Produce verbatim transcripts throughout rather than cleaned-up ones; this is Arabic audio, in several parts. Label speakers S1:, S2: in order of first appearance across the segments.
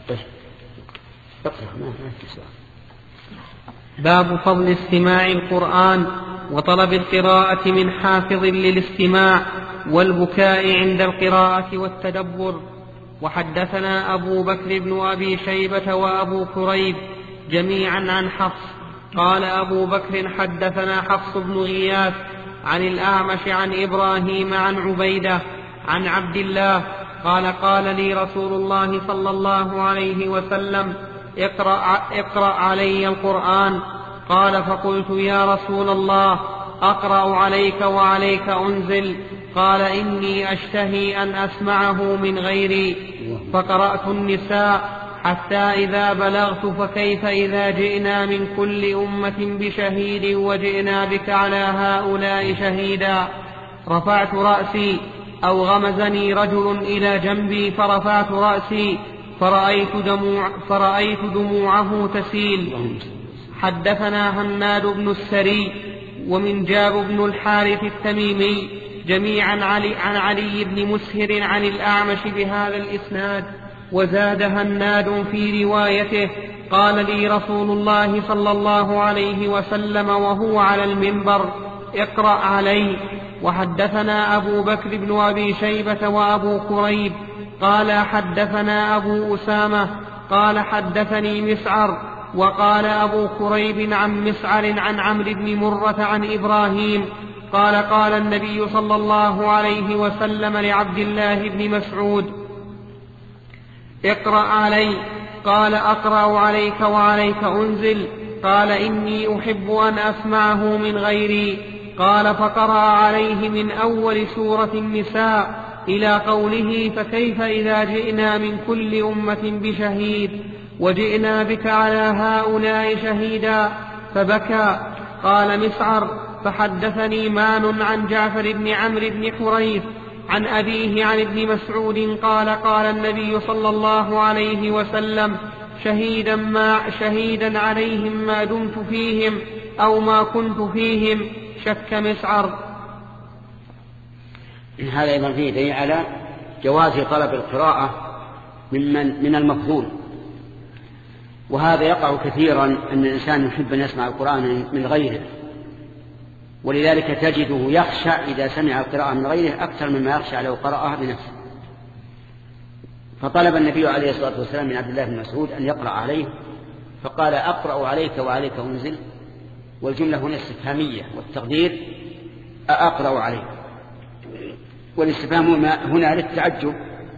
S1: طيب اقرأ ما في سؤال.
S2: باب فضل استماع القرآن وطلب القراءة من حافظ للاستماع والبكاء عند القراءة والتدبر. وحدثنا أبو بكر بن أبي شيبة وأبو كريب جميعا عن حفص قال أبو بكر حدثنا حفص بن غياث عن الأعمش عن إبراهيم عن عبيدة عن عبد الله قال قال لي رسول الله صلى الله عليه وسلم اقرأ, اقرأ علي القرآن. قال فقلت يا رسول الله أقرأ عليك وعليك أنزل؟ قال إني أشتهي أن أسمعه من غيري. فقرأت النساء حتى إذا بلغت فكيف إذا جئنا من كل أمة بشهيد وجئنا بك على هؤلاء شهيدا. رفعت رأسي أو غمزني رجل إلى جنبي فرفعت رأسي فرأيت, دموع فرأيت دموعه تسيل. حدثنا هناد بن السري ومنجاب بن الحارث التميمي جميعا علي عن علي بن مسهر عن الأعمش بهذا الإسناد. وزاد هناد في روايته قال لي رسول الله صلى الله عليه وسلم وهو على المنبر اقرأ علي. وحدثنا أبو بكر بن أبي شيبة وأبو كريب قال حدثنا أبو أسامة قال حدثني مسعر وقال أبو كريب عن مسعر عن عمرو بن مرة عن إبراهيم قال قال النبي صلى الله عليه وسلم لعبد الله بن مسعود اقرأ علي. قال أقرأ عليك وعليك أنزل؟ قال إني أحب أن أسمعه من غيري. قال فقرأ عليه من أول سورة النساء إلى قوله فكيف إذا جئنا من كل أمة بشهيد وجئنا بك على هؤلاء شهيدا فبكى. قال مسعر فحدثني مان عن جعفر بن عمرو بن حريث عن أبيه عن ابن مسعود قال قال النبي صلى الله عليه وسلم شهيدا, ما شهيدا عليهم ما دمت فيهم أو ما كنت فيهم. شك مسعر.
S1: هذا أيضا فيه دليل على جواز طلب القراءة ممن من المفضول، وهذا يقع كثيرا أن الإنسان يحب أن يسمع القرآن من غيره، ولذلك تجده يخشى إذا سمع القراءة من غيره أكثر مما يخشى لو قرأها بنفسه. فطلب النبي عليه الصلاة والسلام من عبد الله بن مسعود أن يقرأ عليه فقال أقرأ عليك وعليك أنزل، والجملة هنا استفهامية والتقدير أقرأ عليك، والاستفهام هنا للتعجب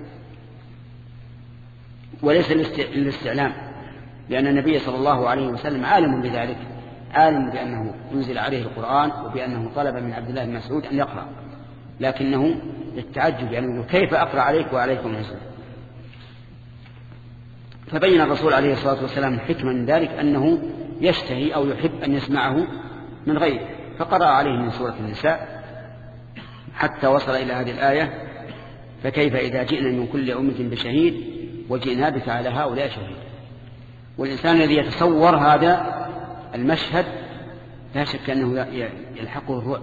S1: وليس للاستعلام، لأن النبي صلى الله عليه وسلم عالم بذلك، عالم بأنه أنزل عليه القرآن وبأنه طلب من عبد الله بن مسعود أن يقرأ، لكنه للتعجب يعني كيف أقرأ عليك وعليك أنزل. فبين الرسول عليه الصلاة والسلام الحكمة من ذلك أنه يشتهي أو يحب أن يسمعه من غيره، فقرأ عليه من سورة النساء حتى وصل إلى هذه الآية فكيف إذا جئنا من كل أمة بشهيد وجئنا بك على هؤلاء شهيد. والإنسان الذي يتصور هذا المشهد لا شك أنه يلحقه الرعب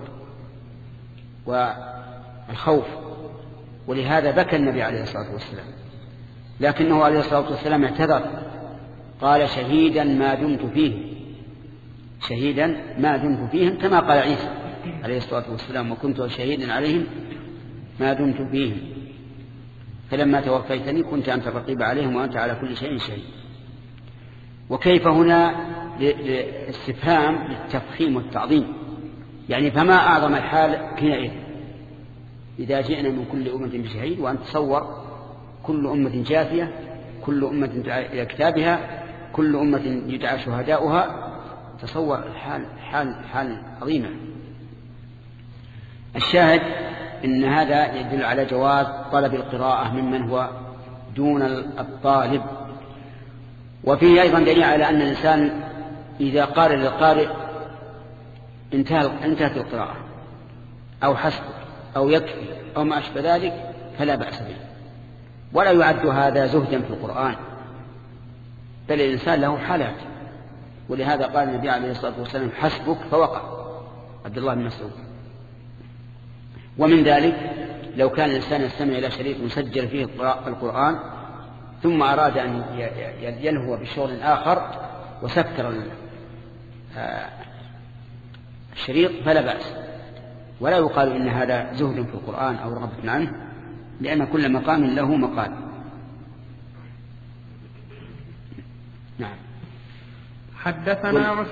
S1: والخوف، ولهذا بكى النبي عليه الصلاة والسلام، لكنه عليه الصلاة والسلام اعتذر قال شهيدا ما دمت فيه، شهيدا ما دمت فيهم، كما قال عيسى عليه الصلاة والسلام وكنت شهيدا عليهم ما دمت فيهم فلما توفيتني كنت أنت الرقيب عليهم وأنت على كل شيء شهيد. وكيف هنا استفهام للتفخيم والتعظيم، يعني فما أعظم الحال حينئذ إذا جئنا من كل أمة بشهيد، وأن تصور كل أمة جاثية، كل أمة تدعى إلى كتابها، كل أمة يدعى شهداؤها، تصور الحال حال حال عظيمة. الشاهد إن هذا يدل على جواز طلب القراءة ممن هو دون الطالب. وفيه أيضا دليل على أن الإنسان إذا قال للقارئ انتهت القراءة أو حسب أو يكفي أو ما أشبه ذلك فلا بأس به، ولا يعد هذا زهدا في القرآن، بل الإنسان له حالات، ولهذا قال النبي عليه الصلاة والسلام حسبك فوقع عبد الله بن مسعود. ومن ذلك لو كان الإنسان يستمع إلى شريط مسجل فيه القرآن ثم أراد أن ينهو بشغل آخر وسكر الشريط فلا بأس، ولا يقال إن هذا زهد في القرآن أو رغبة عنه، لأن كل مقام له مقال. نعم.
S2: حدثنا مس...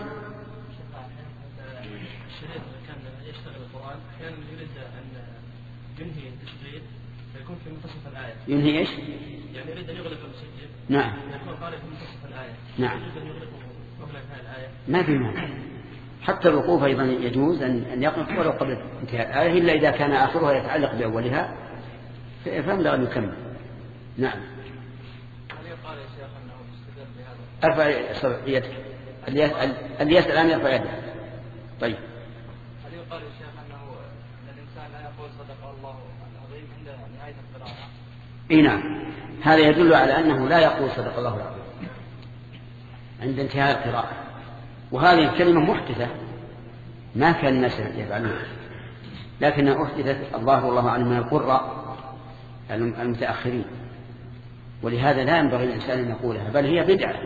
S3: الشريط كان يشتغل القرآن أحيانا يريد أن ينهي التشغيل فيكون في منتصف الآية.
S1: ينهي إيش؟
S3: يعني يريد أن يغلق المسجل.
S1: نعم.
S3: يكون قارئ في منتصف الآية.
S1: نعم.
S3: يريد أن يغلقه قبل انتهاء الآية.
S1: ما في مانع. حتى الوقوف أيضا يجوز أن يقف ولو قبل انتهاء الآية، إلا إذا كان آخرها يتعلق بأولها فينبغي أن يكمل. نعم.
S3: هل يقال يا شيخ أنه يستدل بهذا؟
S1: ارفع يدك. اللي يسأل الآن يرفع يده. طيب.
S3: هل يقال يا شيخ أنه الإنسان لا يقول صدق الله العظيم عند نهاية القراءة؟
S1: إيه نعم. هذا يدل على أنه لا يقول صدق الله العظيم عند انتهاء القراءة، وهذه الكلمة محدثة ما كان الناس يفعلونها، لكنها أحدثت الظاهر والله أعلم من القراء المتأخرين، ولهذا لا ينبغي الإنسان أن يقولها، بل هي بدعة.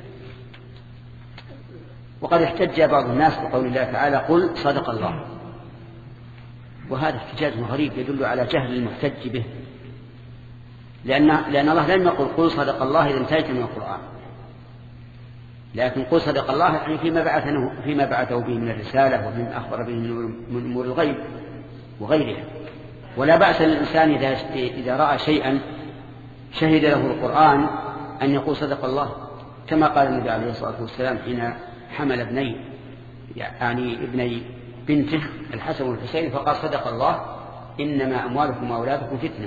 S1: وقد احتج بعض الناس بقول الله تعالى قل صدق الله، وهذا احتجاج غريب يدل على جهل المحتج به، لأن, لأن الله لم يقل قل صدق الله إذا انتهيت من القرآن، لكن قل صدق الله يعني فيما بعثه, فيما بعثه به من الرسالة ومن أخبر به من أمور الغيب وغيرها. ولا بأس للإنسان إذا, إذا رأى شيئا شهد له القرآن أن يقول صدق الله، كما قال النبي عليه الصلاة والسلام حين حمل ابني يعني ابني بنته الحسن والحسين فقال صدق الله إنما أموالكم وأولادكم فتنة.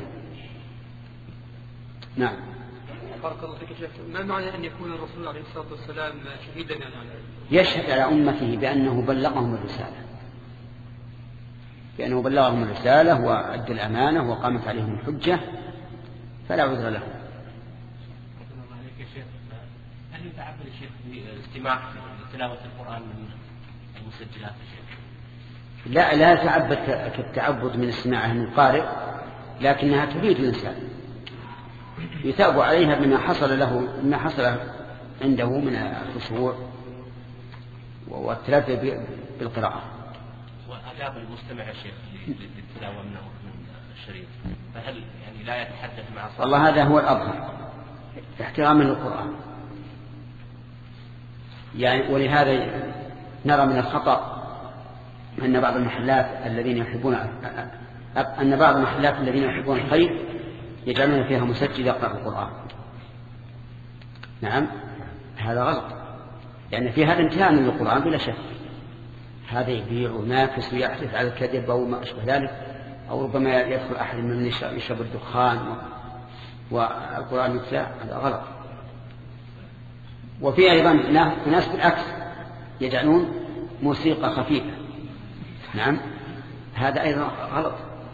S1: نعم.
S3: بارك الله فيك شيخ، ما معنى أن يكون الرسول عليه الصلاة والسلام شهيدا يعني على
S1: يشهد على أمته بأنه بلغهم الرسالة، بأنه بلغهم الرسالة وأدى الأمانة وقامت عليهم الحجة فلا عذر لهم.
S3: هل يتعبد الشيخ بالاستماع لتلاوة القرآن من المسجلات الشيخ؟
S1: لا لا يتعبد كالتعبد من استماعه من القارئ، لكنها تفيد الإنسان، يثاب عليها بما حصل له بما حصل عنده من الخشوع والتلذذ بالقراءة.
S3: وآداب المستمع يا شيخ للتلاوة من الشريط، فهل يعني لا يتحدث مع صاحبه؟
S1: والله هذا هو الأظهر احتراما للقرآن، يعني ولهذا نرى من الخطأ أن بعض المحلات الذين يحبون أن بعض المحلات الذين يحبون الخير يجعلون فيها مسجل يقرأ القرآن. نعم هذا غلط، لأن في هذا امتهان للقرآن بلا شك، هذا يبيع وينافس ويحدث على الكذب أو ما أشبه ذلك، أو ربما يدخل أحد من يشرب الدخان والقرآن يتلى، هذا غلط. وفي أيضا ناس بالعكس يجعلون موسيقى خفيفة، نعم هذا أيضا غلط.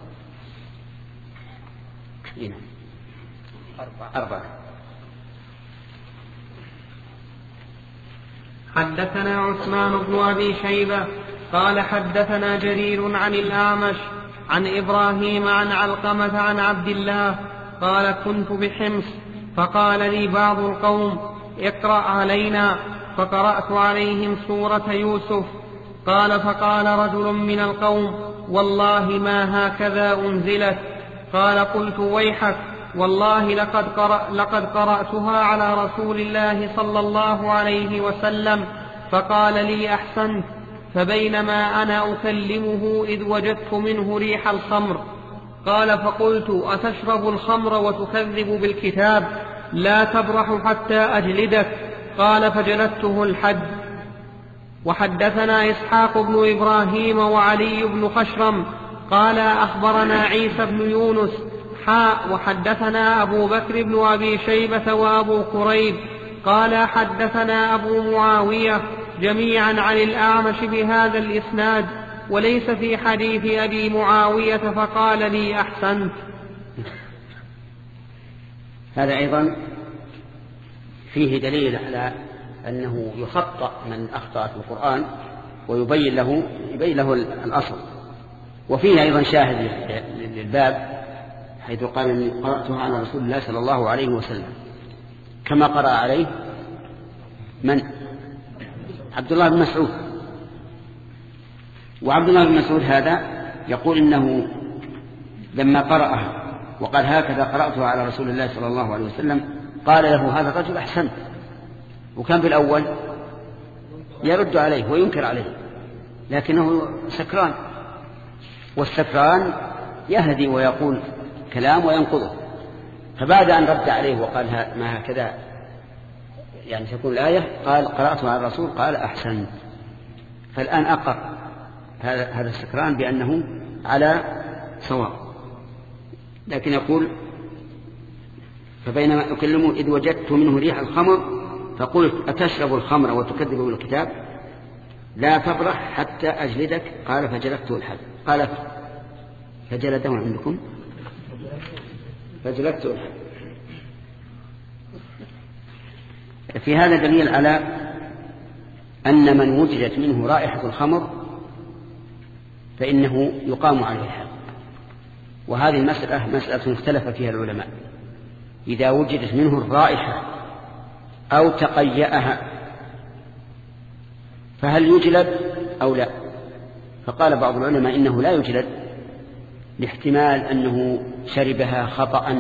S1: هنا أربعة أربعة.
S2: حدثنا عثمان بن أبي شيبة قال حدثنا جرير عن الأعمش عن إبراهيم عن علقمة عن عبد الله قال كنت بحمص فقال لي بعض القوم اقرأ علينا، فقرأت عليهم سورة يوسف. قال فقال رجل من القوم والله ما هكذا أنزلت. قال قلت ويحك والله لقد, قرأ لقد قرأتها على رسول الله صلى الله عليه وسلم. فقال لي أحسنت. فبينما أنا أكلمه إذ وجدت منه ريح الخمر. قال فقلت أتشرب الخمر وتكذب بالكتاب؟ لا تبرح حتى أجلدك. قال فجلدته الحد. وحدثنا إسحاق بن إبراهيم وعلي بن خشرم قال أخبرنا عيسى بن يونس حاء وحدثنا أبو بكر بن أبي شيبة وأبو كريب قال حدثنا أبو معاوية جميعا عن الأعمش بهذا الإسناد وليس في حديث أبي معاوية فقال لي أحسنت.
S1: هذا أيضا فيه دليل على أنه يخطأ من أخطأ في القرآن ويبين له يبين له الأصل. وفيه أيضا شاهد للباب حيث قال إني قرأتها على رسول الله صلى الله عليه وسلم، كما قرأ عليه من؟ عبد الله بن مسعود. وعبد الله بن مسعود هذا يقول إنه لما قرأها وقال هكذا قرأتها على رسول الله صلى الله عليه وسلم قال له هذا الرجل أحسنت، وكان في الأول يرد عليه وينكر عليه لكنه سكران، والسكران يهدي ويقول كلام وينقضه. فبعد أن رد عليه وقال ما هكذا يعني تكون الآية قال قرأتها على الرسول قال أحسنت. فالآن أقر هذا السكران بأنه على صواب. لكن يقول فبينما أكلمه إذ وجدت منه ريح الخمر فقلت أتشرب الخمر وتكذب بالكتاب لا تفرح حتى أجلدك قال فجلدته الحد. قال فجلده عندكم فجلدته الحد. في هذا دليل على أن من وجدت منه رائحة الخمر فإنه يقام عليه الحد. وهذه المسألة مسألة اختلف فيها العلماء، إذا وجدت منه الرائحة أو تقيأها فهل يجلد أو لا؟ فقال بعض العلماء إنه لا يجلد لاحتمال أنه شربها خطأ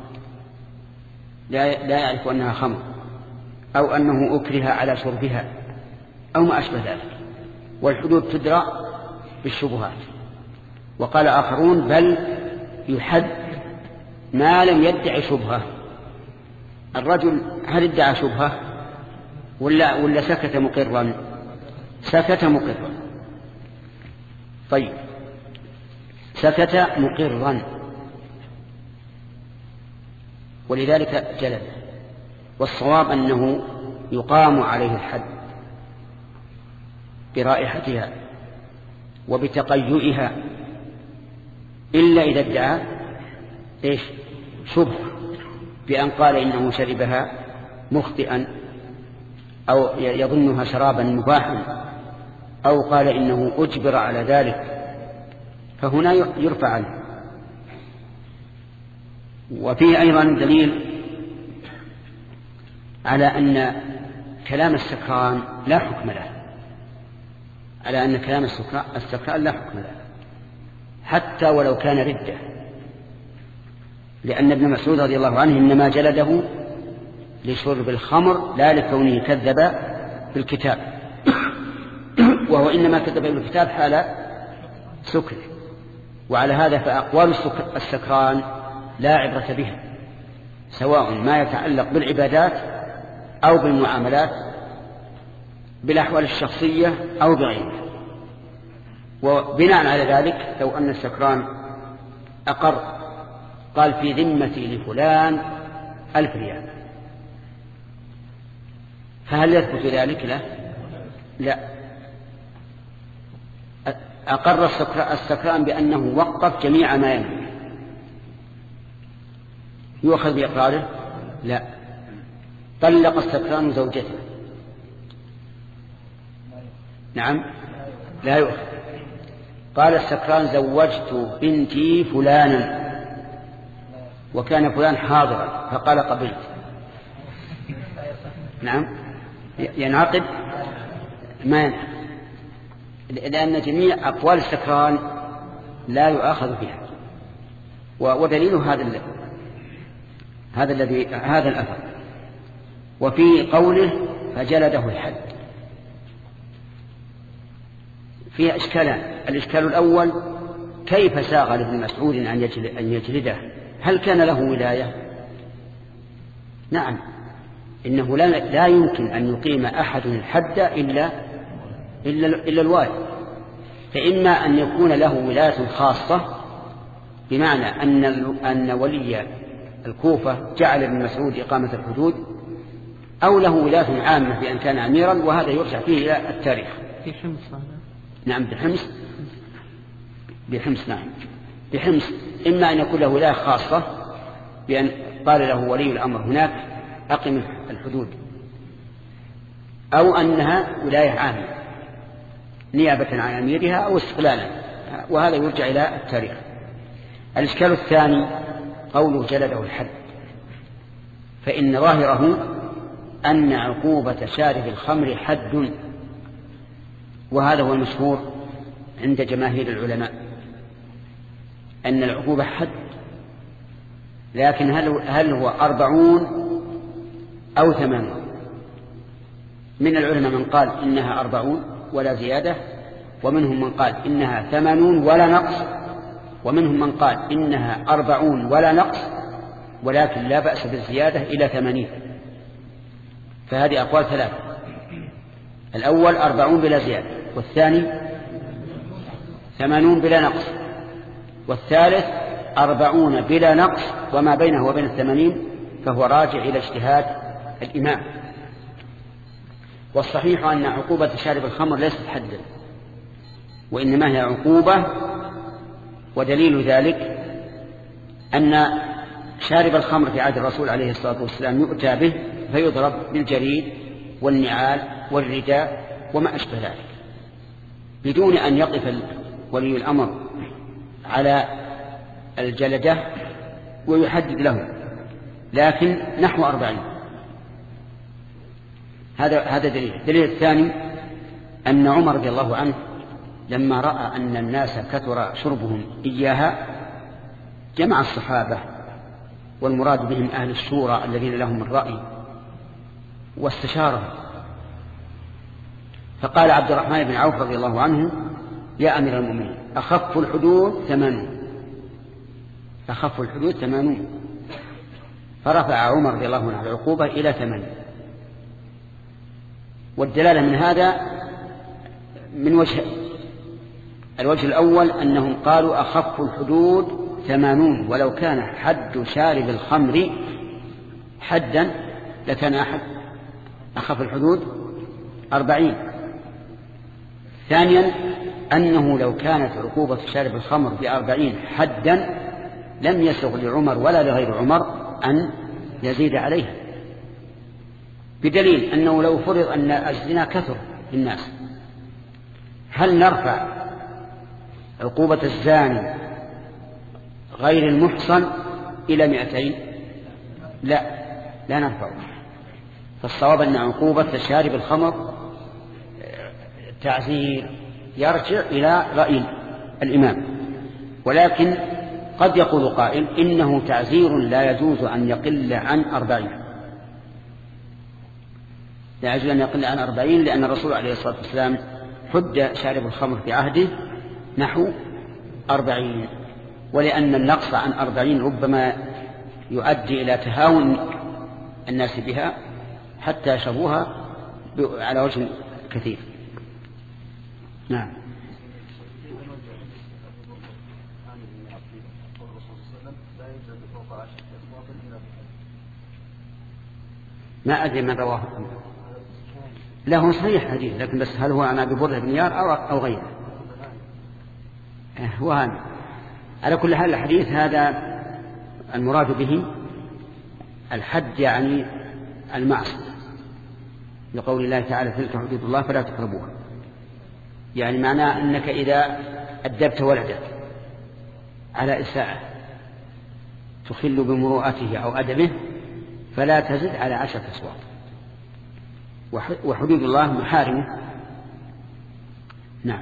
S1: لا يعرف أنها خمر، أو أنه أكره على شربها أو ما أشبه ذلك، والحدود تدرى بالشبهات. وقال آخرون بل يحد ما لم يدعي شبهة. الرجل هل ادعى شبهة ولا, ولا سكت مقرا؟ سكت مقرا. طيب سكت مقرا ولذلك جلد. والصواب أنه يقام عليه الحد برائحتها وبتقيؤها إلا إذا ادعى إيش شبه بأن قال إنه شربها مخطئا أو يظنها شرابا مباحا أو قال إنه أجبر على ذلك، فهنا يرفع عنه. وفيه أيضا دليل على أن كلام السكران لا حكم له، على أن كلام السكران لا حكم له حتى ولو كان ردة، لأن ابن مسعود رضي الله عنه إنما جلده لشرب الخمر لا لكونه كذب بالكتاب، وهو إنما كذب بالكتاب حال سكر. وعلى هذا فأقوال السكران لا عبرة بها، سواء ما يتعلق بالعبادات أو بالمعاملات بالأحوال الشخصية أو بغيرها. وبناء على ذلك لو أن السكران أقر قال في ذمتي لفلان ألف ريال، فهل يثبت ذلك؟ لا لا أقر السكران بأنه وقف جميع ما يملك، يؤخذ بإقراره؟ لا. طلق السكران زوجته، نعم لا يؤخذ. قال السكران زوجت بنتي فلانا وكان فلان حاضرا فقال قبلت، نعم ينعقد؟ ما ينعقد، لأن جميع أقوال السكران لا يؤاخذ بها. ودليله هذا هذا الذي هذا الأثر. وفي قوله فجلده الحد فيها إشكالان. الإشكال الأول كيف ساغ لابن مسعود أن يجلده؟ هل كان له ولاية؟ نعم، إنه لا, لا يمكن أن يقيم أحد الحد إلا, إلا, إلا الوالي. فإما أن يكون له ولاية خاصة بمعنى أن, أن ولي الكوفة جعل ابن مسعود إقامة الحدود، أو له ولاية عامة بأن كان أميرا، وهذا يرجع فيه إلى التاريخ.
S2: في حمص.
S1: نعم بحمص بحمص نعم بحمص إما أن يكون له ولاية خاصة بأن قال له ولي الأمر هناك أقم الحدود، أو أنها ولاية عامة نيابة عن أميرها أو استقلالا، وهذا يرجع إلى التاريخ. الإشكال الثاني قوله جلده الحد، فإن ظاهره أن عقوبة شارب الخمر حد، وهذا هو المشهور عند جماهير العلماء أن العقوبة حد، لكن هل هل هو أربعون أو ثمانون؟ من العلماء من قال إنها أربعون ولا زيادة، ومنهم من قال إنها ثمانون ولا نقص، ومنهم من قال إنها أربعون ولا نقص ولكن لا بأس بالزيادة إلى ثمانين. فهذه أقوال ثلاثة: الأول أربعون بلا زيادة، والثاني ثمانون بلا نقص، والثالث أربعون بلا نقص، وما بينه وبين الثمانين فهو راجع إلى اجتهاد الإمام. والصحيح أن عقوبة شارب الخمر ليست حدا، وإنما هي عقوبة، ودليل ذلك أن شارب الخمر في عهد الرسول عليه الصلاة والسلام يؤتى به فيضرب بالجريد والنعال والرداء وما أشبه ذلك، بدون أن يقف ولي الأمر على الجلدة ويحدد له، لكن نحو أربعين. هذا هذا دليل. الدليل الثاني أن عمر رضي الله عنه لما رأى أن الناس كثر شربهم إياها جمع الصحابة، والمراد بهم أهل الشورى الذين لهم الرأي، واستشارهم، فقال عبد الرحمن بن عوف رضي الله عنه: يا أمير المؤمنين، أخف الحدود ثمانون، أخف الحدود ثمانون. فرفع عمر رضي الله عنه العقوبة إلى ثمانين. والدلالة من هذا من وجه: الوجه الأول أنهم قالوا أخف الحدود ثمانون، ولو كان حد شارب الخمر حدا لكان أحد أخف الحدود أربعين. ثانيا أنه لو كانت عقوبة شارب الخمر بأربعين حدا لم يسغ لعمر ولا لغير عمر أن يزيد عليها، بدليل أنه لو فرض أن الزنا كثر للناس، هل نرفع عقوبة الزاني غير المحصن إلى مئتين؟ لا، لا نرفع. فالصواب أن عقوبة شارب الخمر تعزير يرجع إلى رأي الإمام، ولكن قد يقول قائل إنه تعزير لا يجوز أن يقل عن أربعين، لا يجوز أن يقل عن أربعين، لأن الرسول عليه الصلاة والسلام حد شارب الخمر في عهده نحو أربعين، ولأن النقص عن أربعين ربما يؤدي إلى تهاون الناس بها حتى يشربوها على وجه كثير. نعم. ما أدري من رواه، له صحيح حديث، لكن بس هل هو عن أبي برده بن يار أو, أو غيره؟ هو هذا. على كل حال الحديث هذا المراد به الحد، يعني المعصية، لقول الله تعالى: تلك حدود الله فلا تقربوها. يعني معناه أنك إذا أدبت ولدك على إساءة تخل بمروءته أو أدبه فلا تزد على عشرة أصوات. وحدود الله محارمه. نعم.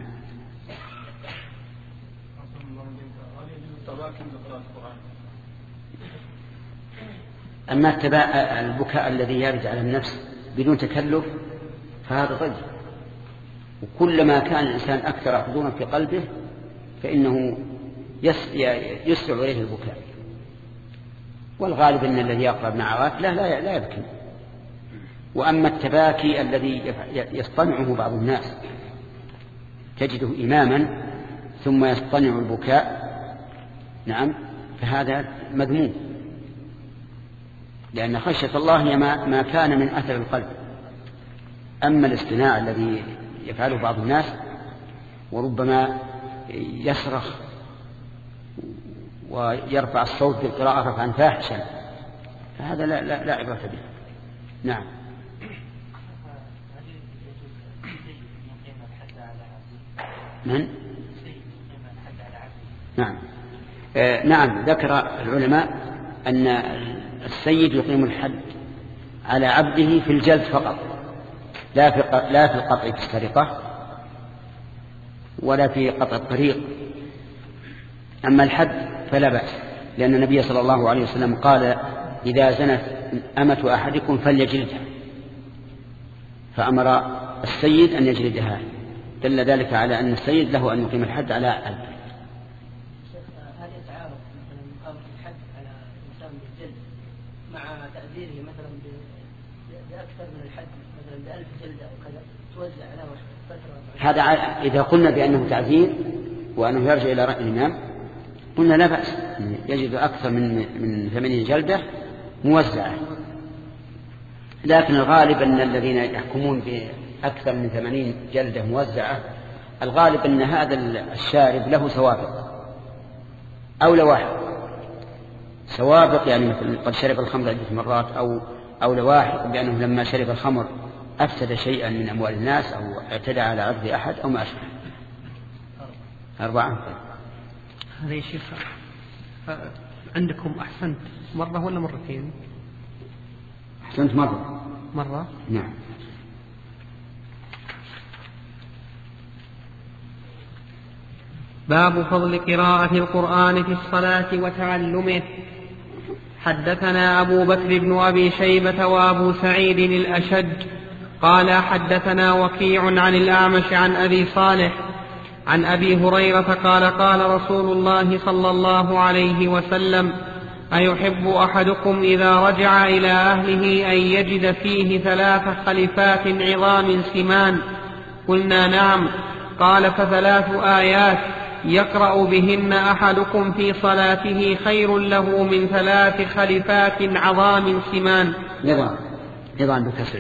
S1: أما البكاء الذي يرد على النفس بدون تكلف فهذا ضيق، وكلما كان الإنسان أكثر حضورا في قلبه فإنه يسرع إليه البكاء. والغالب أن الذي يقرأ ابن عوات لا, لا, لا يبكي. وأما التباكي الذي يصطنعه بعض الناس تجده إماما ثم يصطنع البكاء، نعم، فهذا مذموم، لأن خشية الله هي ما كان من أثر القلب. أما الاصطناع الذي يفعله بعض الناس وربما يصرخ ويرفع الصوت بالقراءة رفعا فاحشا فهذا لا, لا, لا عبرة به. نعم. من؟ نعم. آه نعم، ذكر العلماء أن السيد يقيم الحد على عبده في الجلد فقط، لا في لا في القطع في السرقة ولا في قطع الطريق. أما الحد فلا بأس، لأن النبي صلى الله عليه وسلم قال إذا زنت أمة أحدكم فليجلدها، فأمر السيد أن يجلدها، دل ذلك على أن السيد له أن يقيم الحد على عبده.
S4: هل يتعارض مثلا مقامة الحد على الإنسان بالجلد مع تأثيره مثلا بأكثر من الحد، مثلا بألف جلدة أو كذا توزع على فترة؟
S1: هذا إذا قلنا بأنه تعزير وأنه يرجع إلى رأي الإمام قلنا لا بأس، يجد أكثر من من ثمانين جلدة موزعة. لكن الغالب أن الذين يحكمون بأكثر من ثمانين جلدة موزعة الغالب أن هذا الشارب له سوابق أو لواحق. سوابق يعني مثل قد شرب الخمر عدة مرات، أو أو لواحق بأنه لما شرب الخمر أفسد شيئا من أموال الناس أو اعتدى على عرض أحد أو ما أشبه. أربعة.
S2: هذا يا شيخ عندكم أحسنت مرة ولا مرتين؟
S1: أحسنت مرة.
S2: مرة؟
S1: نعم.
S2: باب فضل قراءة القرآن في الصلاة وتعلمه. حدثنا أبو بكر بن أبي شيبة وأبو سعيد الأشج قال حدثنا وكيع عن الأعمش عن أبي صالح عن أبي هريرة قال قال رسول الله صلى الله عليه وسلم أيحب أحدكم إذا رجع إلى أهله أن يجد فيه ثلاث خلفات عظام سمان؟ قلنا نعم. قال فثلاث آيات يقرأ بهن أحدكم في صلاته خير له من ثلاث خلفات عظام سمان.
S1: نظام نظام بكسر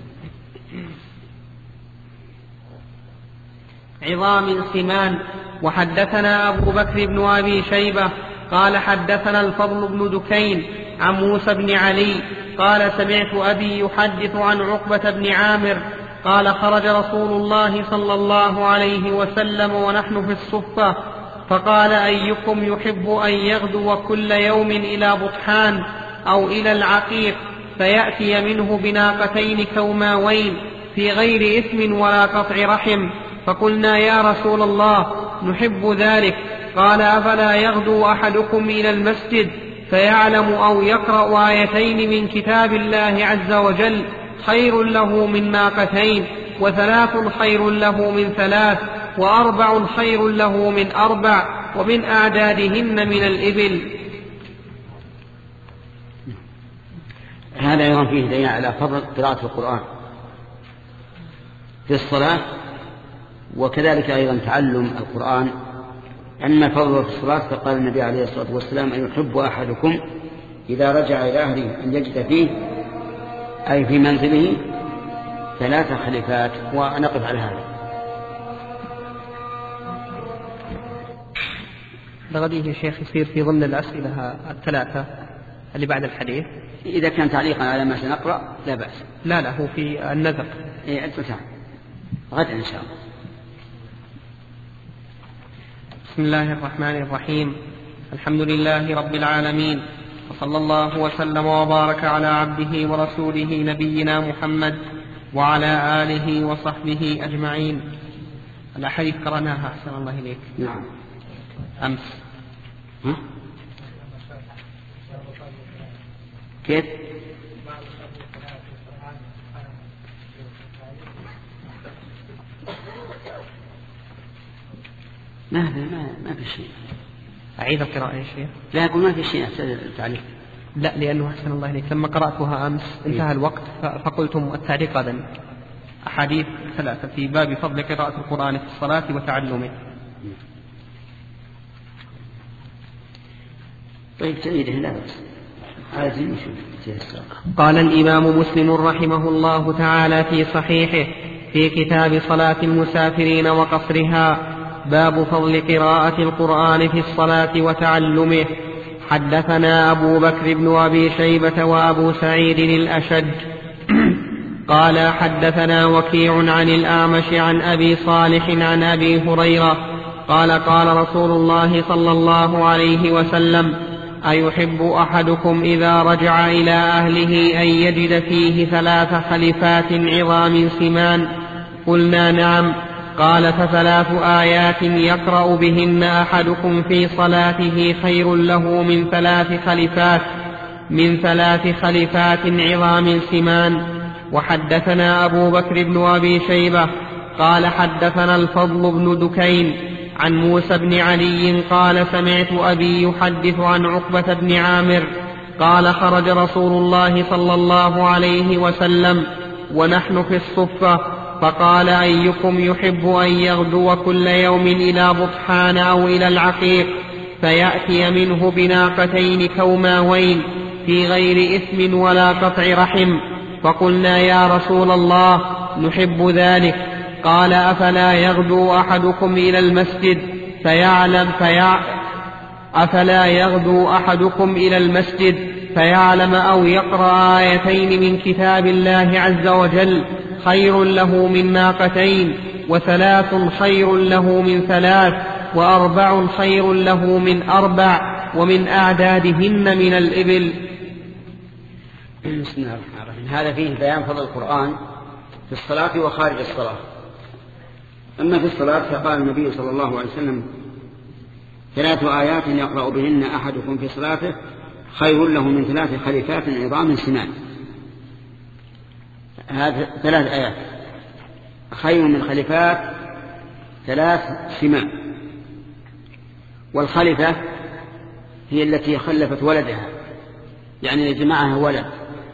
S2: عظام سمان. وحدثنا أبو بكر بن أبي شيبة قال حدثنا الفضل بن دكين عن موسى بن علي قال سمعت أبي يحدث عن عقبة بن عامر قال خرج رسول الله صلى الله عليه وسلم ونحن في الصفة فقال أيكم يحب أن يغدو كل يوم إلى بطحان أو إلى العقيق فيأتي منه بناقتين كوماوين في غير إثم ولا قطع رحم؟ فقلنا يا رسول الله نحب ذلك. قال أفلا يغدو أحدكم إلى المسجد فيعلم أو يقرأ آيتين من كتاب الله عز وجل خير له من ناقتين، وثلاث خير له من ثلاث، وأربع خير له من أربع، ومن أعدادهن من الإبل.
S1: هذا أيضا فيه دليل على فضل قراءة القرآن في الصلاة، وكذلك أيضا تعلم القرآن. أما فضله في الصلاة فقال النبي عليه الصلاة والسلام أن يحب أحدكم إذا رجع إلى أهله أن يجد فيه أي في منزله ثلاث خليفات. ونقف على هذا.
S2: بغديه يا شيخ يصير في ضمن الأسئلة الثلاثة اللي بعد الحديث
S1: إذا كان تعليقا على ما سنقرأ لا بأس.
S2: لا لا هو في النذر.
S1: إيه أنت تعال غدا إن شاء الله.
S2: بسم الله الرحمن الرحيم. الحمد لله رب العالمين، وصلى الله وسلم وبارك على عبده ورسوله نبينا محمد وعلى آله وصحبه أجمعين. الأحاديث قرأناها أحسن الله إليك.
S1: نعم.
S2: أمس.
S1: ها؟ كيف؟ ما ما ما في شيء.
S2: أعيد القراءة يا شيخ؟
S1: لا أقول ما في شيء التعليق.
S2: لا لأنه أحسن الله إليك لما قرأتها أمس انتهى الوقت فقلتم التعليق غدا. أحاديث ثلاثة في باب فضل قراءة القرآن في الصلاة وتعلمه.
S1: طيب تعيده لا بس.
S2: قال الإمام مسلم رحمه الله تعالى في صحيحه في كتاب صلاة المسافرين وقصرها باب فضل قراءة القرآن في الصلاة وتعلمه. حدثنا أبو بكر بن أبي شيبة وأبو سعيد الأشج قال حدثنا وكيع عن الأعمش عن أبي صالح عن أبي هريرة قال قال رسول الله صلى الله عليه وسلم أيحب أحدكم إذا رجع إلى أهله أن يجد فيه ثلاث خلفات عظام سمان؟ قلنا نعم. قال فثلاث آيات يقرأ بهن أحدكم في صلاته خير له من ثلاث خلفات من ثلاث خلفات عظام سمان. وحدثنا أبو بكر بن أبي شيبة قال حدثنا الفضل بن دكين عن موسى بن علي قال سمعت أبي يحدث عن عقبة بن عامر قال خرج رسول الله صلى الله عليه وسلم ونحن في الصفة فقال أيكم يحب أن يغدو كل يوم إلى بطحان أو إلى العقيق فيأتي منه بناقتين كوماوين في غير إثم ولا قطع رحم؟ فقلنا يا رسول الله نحب ذلك. قال أفلا يغدو أحدكم إلى المسجد فيعلم فيع... أفلا يغدو أحدكم إلى المسجد فيعلم أو يقرأ آيتين من كتاب الله عز وجل خير له من ناقتين، وثلاث خير له من ثلاث، وأربع خير له من أربع، ومن أعدادهن من الإبل.
S1: بسم الله الرحمن الرحيم. هذا فيه بيان فضل القرآن في الصلاة وخارج الصلاة. أما في الصلاة فقال النبي صلى الله عليه وسلم ثلاث آيات يقرأ بهن أحدكم في صلاته خير له من ثلاث خليفات عظام سمان. هذه ثلاث آيات خير من خليفات ثلاث سمان. والخليفة هي التي خلفت ولدها، يعني لجماعها ولد.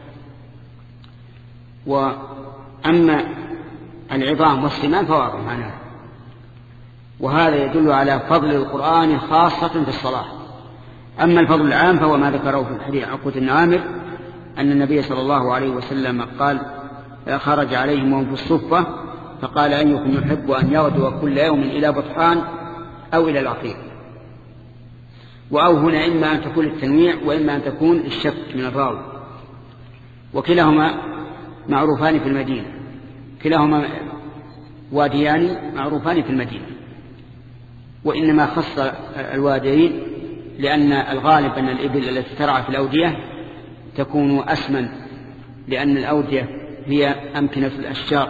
S1: وأما العظام والسمان فواضح معناه. وهذا يدل على فضل القرآن خاصة في الصلاة. أما الفضل العام فهو ما ذكره في الحديث عقبة بن عامر أن النبي صلى الله عليه وسلم قال خرج عليهم وهم في الصفة فقال أيكم يحب أن يغدو كل يوم إلى بطحان أو إلى العقيق. وأو هنا إما أن تكون التنويع وإما أن تكون الشك من الراوي، وكلاهما معروفان في المدينة، كلاهما واديان معروفان في المدينة، وإنما خص الواديين لأن الغالب أن الإبل التي ترعى في الأودية تكون أسمن، لأن الأودية هي أمكنة الأشجار،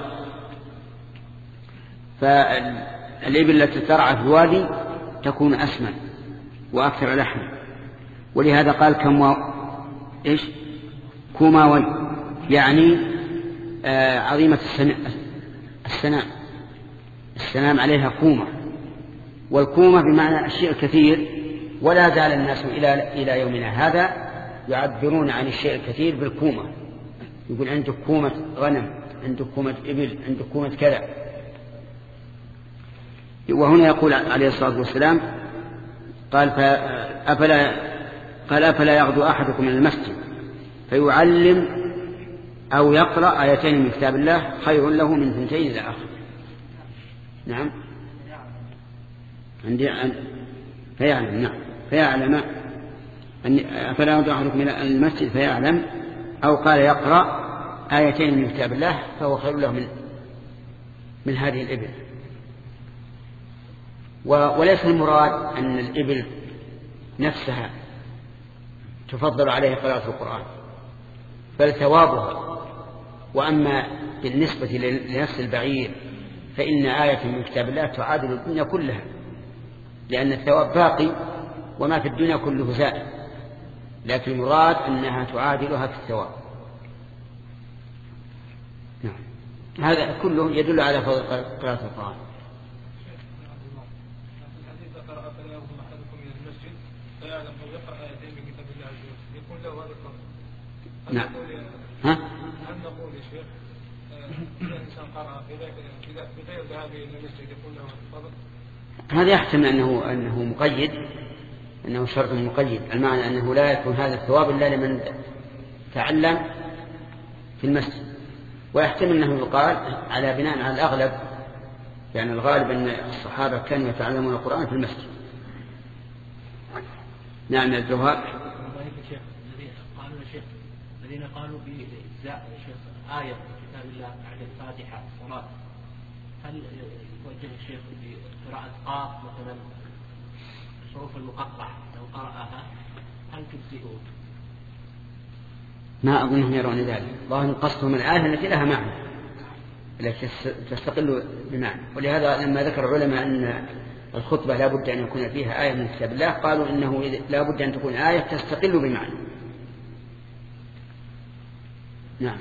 S1: فالإبل التي ترعى في الوادي تكون أسمن وأكثر لحم. ولهذا قال كم إيش كوماوي، يعني آه عظيمة السنام. السنام عليها كومة، والكومة بمعنى الشيء الكثير. ولا زال الناس إلى إلى يومنا هذا يعبرون عن الشيء الكثير بالكومة. يقول عندك كومة غنم، عندك كومة إبل، عندك كومة كذا. وهنا يقول عليه الصلاة والسلام قال فأفلا قال أفلا يغدو أحدكم من المسجد فيعلم أو يقرأ آيتين من كتاب الله خير له من ثنتين إلى آخر. نعم عندي فيعلم. نعم فيعلم أن أفلا يغدو أحدكم من المسجد فيعلم أو قال يقرأ آيتين من كتاب الله فهو خير له من من هذه الإبل. وليس المراد أن الإبل نفسها تفضل عليه قراءة القرآن، بل ثوابها. وأما بالنسبة لنفس البعير فإن آية من كتاب الله تعادل الدنيا كلها، لأن الثواب باقي وما في الدنيا كله زائد، لكن المراد أنها تعادلها في الثواب. هذا كله يدل على فضل قراءة القرآن. نعم. ها؟ هل نقول يا شيخ إذا الإنسان قرأ بغير ذهاب إلى المسجد يكون له فضل؟ هذا يحتمل أنه أنه مقيد، أنه شرط مقيد، المعنى أنه لا يكون هذا الثواب إلا لمن تعلم في المسجد. ويحتمل أنه يقال على بناء على الأغلب، يعني الغالب أن الصحابة كانوا يتعلمون القرآن في المسجد. نعم الجوهر.
S3: الذين قالوا بإجزاء آية في كتاب الله بعد الفاتحة الصلاة، هل يوجه الشيخ بقراءة قاف مثلا الحروف المقطعة لو قرأها هل تجزئه؟
S1: ما أظنهم يرون ذلك. ظاهر قصدهم الآية التي لها معنى التي تستقل بمعنى. ولهذا لما ذكر العلماء أن الخطبة لا بد أن يكون فيها آية من كتاب الله قالوا إنه لا بد أن تكون آية تستقل بمعنى. نعم.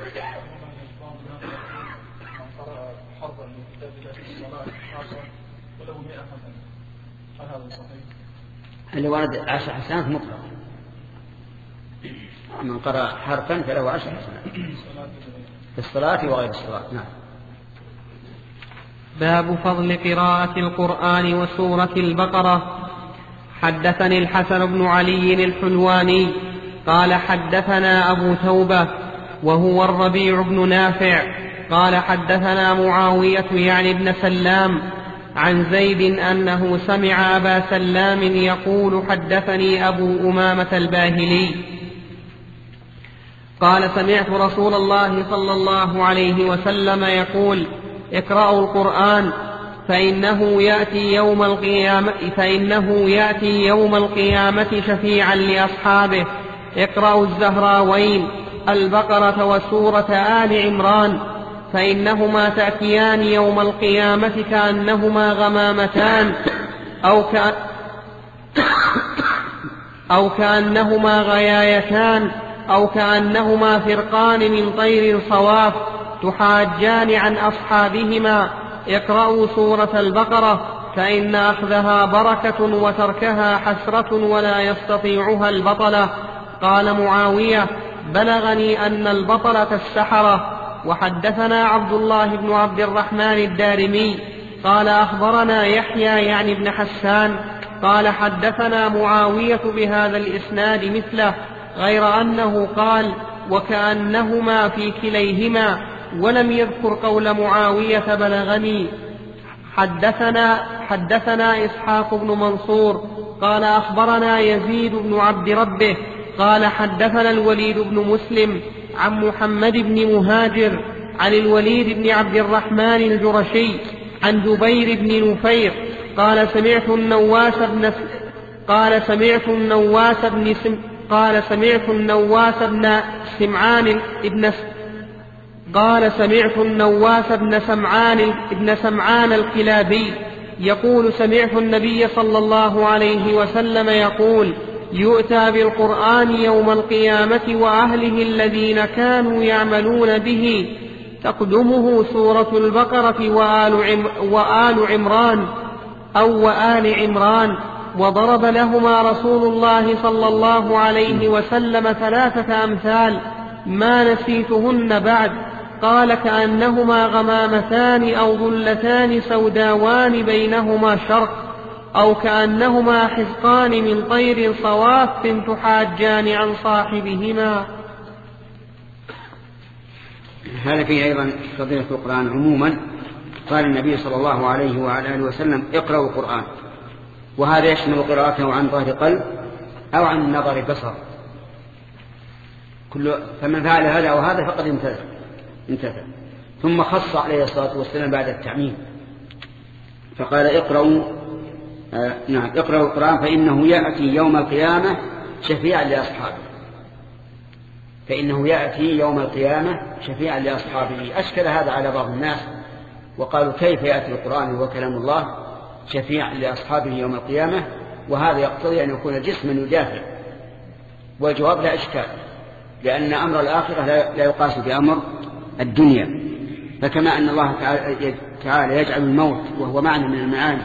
S1: اللي ورد عشر حسنات مطلق، من قرأ حرفا فله عشر حسنات في الصلاة وغير الصلاة. نعم.
S2: باب فضل قراءة القرآن وسورة البقرة. حدثني الحسن بن علي الحلواني قال حدثنا أبو توبة وهو الربيع بن نافع قال حدثنا معاوية يعني ابن سلام عن زيد أنه سمع أبا سلام يقول حدثني أبو أمامة الباهلي قال سمعت رسول الله صلى الله عليه وسلم يقول اقرأوا القرآن فإنه يأتي يوم القيامة فإنه يأتي يوم القيامة شفيعا لأصحابه. اقرأوا الزهراوين البقرة وسورة آل عمران فإنهما تأتيان يوم القيامة كأنهما غمامتان أو ك... أو كأنهما غيايتان أو كأنهما فرقان من طير صواف تحاجان عن أصحابهما. اقرأوا سورة البقرة فإن أخذها بركة وتركها حسرة ولا يستطيعها البطلة. قال معاوية بلغني أن البطلة السحرة. وحدثنا عبد الله بن عبد الرحمن الدارمي قال أخبرنا يحيى يعني ابن حسان قال حدثنا معاوية بهذا الإسناد مثله غير أنه قال وكأنهما في كليهما ولم يذكر قول معاوية بلغني. حدثنا, حدثنا إسحاق بن منصور قال أخبرنا يزيد بن عبد ربه قال حدثنا الوليد بن مسلم عن محمد بن مهاجر عن الوليد بن عبد الرحمن الجرشي عن جبير بن نفير قال سمعت النواس بن قال سمعت النواس بن سم قال سمعت النواس بن سمعان ابن قال سمعت النواس بن سمعان ابن سمعان الكلابي يقول سمعت النبي صلى الله عليه وسلم يقول يؤتى بالقرآن يوم القيامة وأهله الذين كانوا يعملون به تقدمه سورة البقرة وآل, عم وآل عمران أو وآل عمران. وضرب لهما رسول الله صلى الله عليه وسلم ثلاثة أمثال ما نسيتهن بعد. قال كأنهما غمامتان أو ظلتان سوداوان بينهما شرق أو كأنهما حزقان من طير صواف تحاجان عن صاحبهما.
S1: هذا فيه أيضا فضيلة القرآن عموما. قال النبي صلى الله عليه وعلى آله وسلم اقرأوا القرآن، وهذا يشمل قراءته عن ظهر قلب أو عن نظر بصر. كل فمن فعل هذا أو هذا فقد انتهى. ثم خص عليه الصلاة والسلام بعد التعميم فقال اقرأوا آه نعم اقرأوا القرآن فإنه يأتي يوم القيامة شفيعا لأصحابه. فإنه يأتي يوم القيامة شفيعا لأصحابه. أشكل هذا على بعض الناس وقالوا كيف يأتي القرآن وهو كلام الله شفيعا لأصحابه يوم القيامة، وهذا يقتضي أن يكون جسما يدافع. والجواب لا إشكال، لأن أمر الآخرة لا يقاس بأمر الدنيا. فكما أن الله تعالى يجعل الموت وهو معنى من المعاني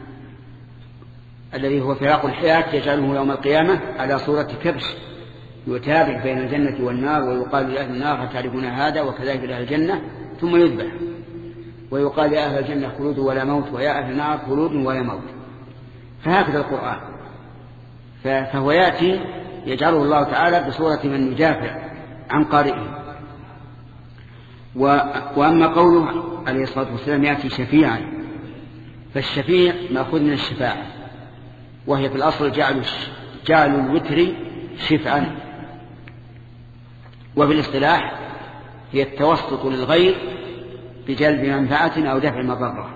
S1: الذي هو فراق الحياة يجعله يوم القيامة على صورة كبش يتابع بين الجنة والنار، ويقال لأهل النار هتعرفون هذا، وكذلك لأهل الجنة، ثم يذبح ويقال يا أهل الجنة خلود ولا موت ويا أهل النار خلود ولا موت. فهكذا القرآن، فهو يأتي يجعله الله تعالى بصورة من يدافع عن قارئه. وأما قوله عليه الصلاة والسلام يأتي شفيعا، فالشفيع مأخوذ من الشفاعة، وهي في الأصل جعل جعل الوتر شفعا، وفي الاصطلاح هي التوسط للغير بجلب منفعة أو دفع مضرة.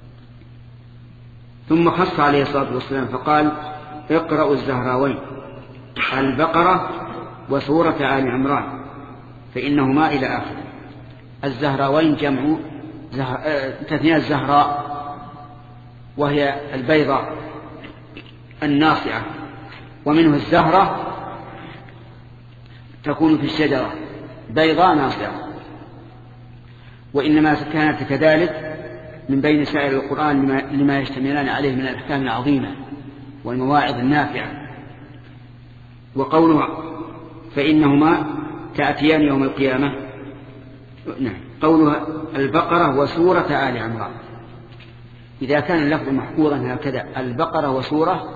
S1: ثم خص عليه الصلاة والسلام فقال اقرأوا الزهراوين، البقرة وسورة آل عمران فإنهما إلى آخر. الزهراوين جمع زهر... تثنية الزهراء وهي البيضاء الناصعة، ومنه الزهرة تكون في الشجرة بيضاء ناصعة، وإنما كانت كذلك من بين سائر القرآن لما, لما يشتملان عليه من الأحكام العظيمة والمواعظ النافعة. وقوله فإنهما تأتيان يوم القيامة، نعم، قولها البقرة وسورة آل عمران، إذا كان اللفظ محفوظا هكذا البقرة وسورة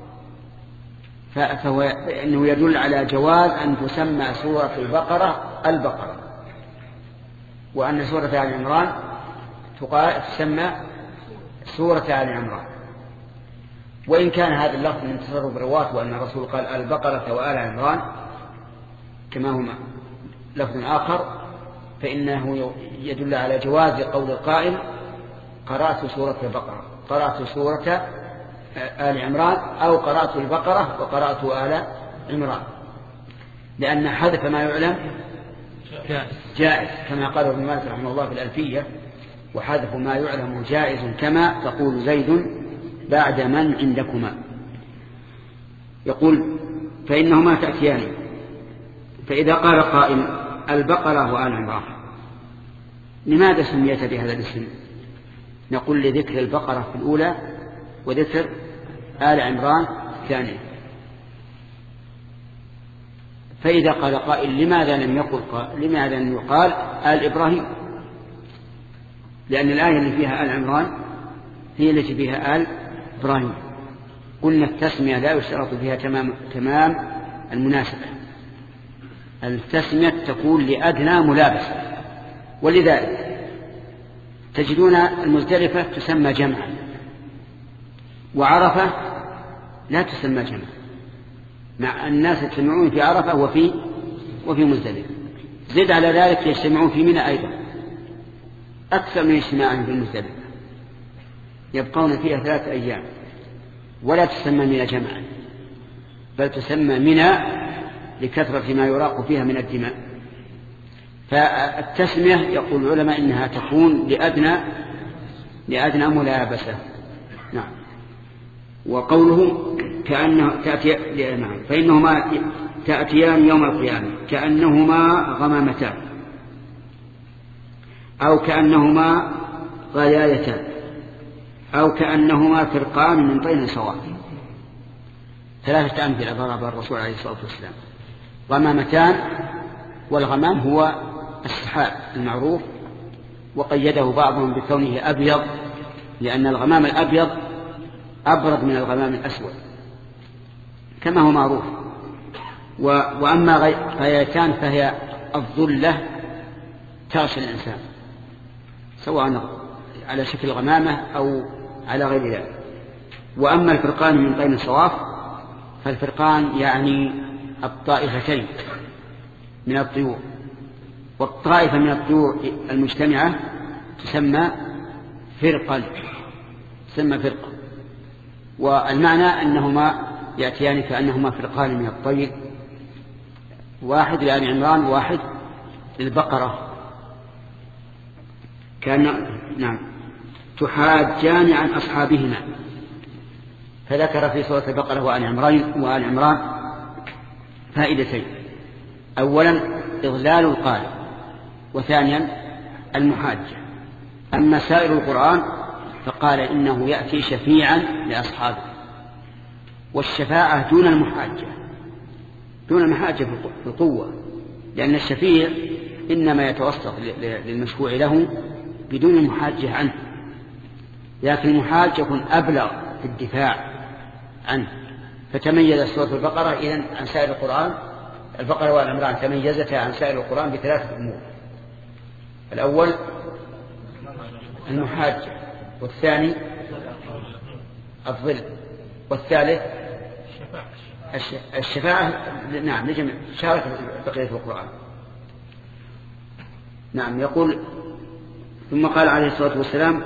S1: فهو إنه يدل على جواز أن تسمى سورة البقرة البقرة، وأن سورة آل عمران تسمى سورة آل عمران. وإن كان هذا اللفظ من تصرف الرواة وأن الرسول قال البقرة وآل عمران كما هما لفظ آخر، فإنه يدل على جواز قول القائل قرأت سورة البقرة، قرأت سورة آل عمران، أو قرأت البقرة وقرأت آل عمران، لأن حذف ما يعلم جائز كما قال ابن مالك رحمه الله في الألفية: وحذف ما يعلم جائز كما تقول زيد بعد من عندكما. يقول فإنهما تأتيان. فإذا قال قائل البقرة وآل عمران لماذا سميت بهذا الاسم؟ نقول لذكر البقرة في الأولى وذكر آل عمران الثانية. فإذا قال قائل لماذا لم يقل لماذا لم يقال آل إبراهيم؟ لأن الآية اللي فيها آل عمران هي التي فيها آل إبراهيم. قلنا التسمية لا يشترط فيها تمام تمام المناسبة، التسمية تكون لأدنى ملابسة، ولذلك تجدون المزدلفة تسمى جمعا، وعرفة لا تسمى جمعا، مع الناس يجتمعون في عرفة وفي وفي مزدلفة. زد على ذلك يجتمعون في منى أيضا أكثر من اجتماعهم في المزدلفة، يبقون فيها ثلاثة أيام، ولا تسمى منى جمعا بل تسمى منى لكثرة ما يراق فيها من الدماء. فالتسمية يقول العلماء إنها تكون لأدنى لأدنى ملابسة. نعم. وقوله كأنه تأتي نعم فإنهما تأتيان يوم القيامة كأنهما غمامتان، أو كأنهما غيايتان، أو كأنهما فرقان من طين سواء. ثلاثة أمثلة ضرب الرسول عليه الصلاة والسلام: غمامتان، والغمام هو السحاب المعروف، وقيده بعضهم بكونه أبيض لأن الغمام الأبيض أبرد من الغمام الأسود كما هو معروف. وأما غيايتان فهي الظلة تغشى الإنسان سواء على شكل غمامة أو على غير ذلك. وأما الفرقان من طين صواف فالفرقان يعني الطائفتين من الطيور، والطائفة من الطيور المجتمعة تسمى فرقا تسمى فرقا. والمعنى أنهما يأتيان كأنهما فرقان من الطير، واحد لآل عمران وواحد للبقرة. كان نعم تحاجان عن أصحابهما. فذكر في سورة البقرة وآل عمران وآل عمران فائدتين: أولا إضلال القارئ، وثانيا المحاجة. أما سائر القرآن فقال إنه يأتي شفيعا لأصحابه، والشفاعة دون المحاجة دون المحاجة في القوة، لأن الشفيع إنما يتوسط للمشفوع له بدون المحاجة عنه، لكن المحاج يكون أبلغ في الدفاع عنه. فتميز سورة البقرة إذن عن سائر القرآن، البقرة والعمران تميزتها عن سائر القرآن بثلاثة أمور: الأول المحاجة، والثاني الظل، والثالث الشفاعة. نعم لجمع شارك بقية القرآن. نعم. يقول ثم قال عليه الصلاة والسلام: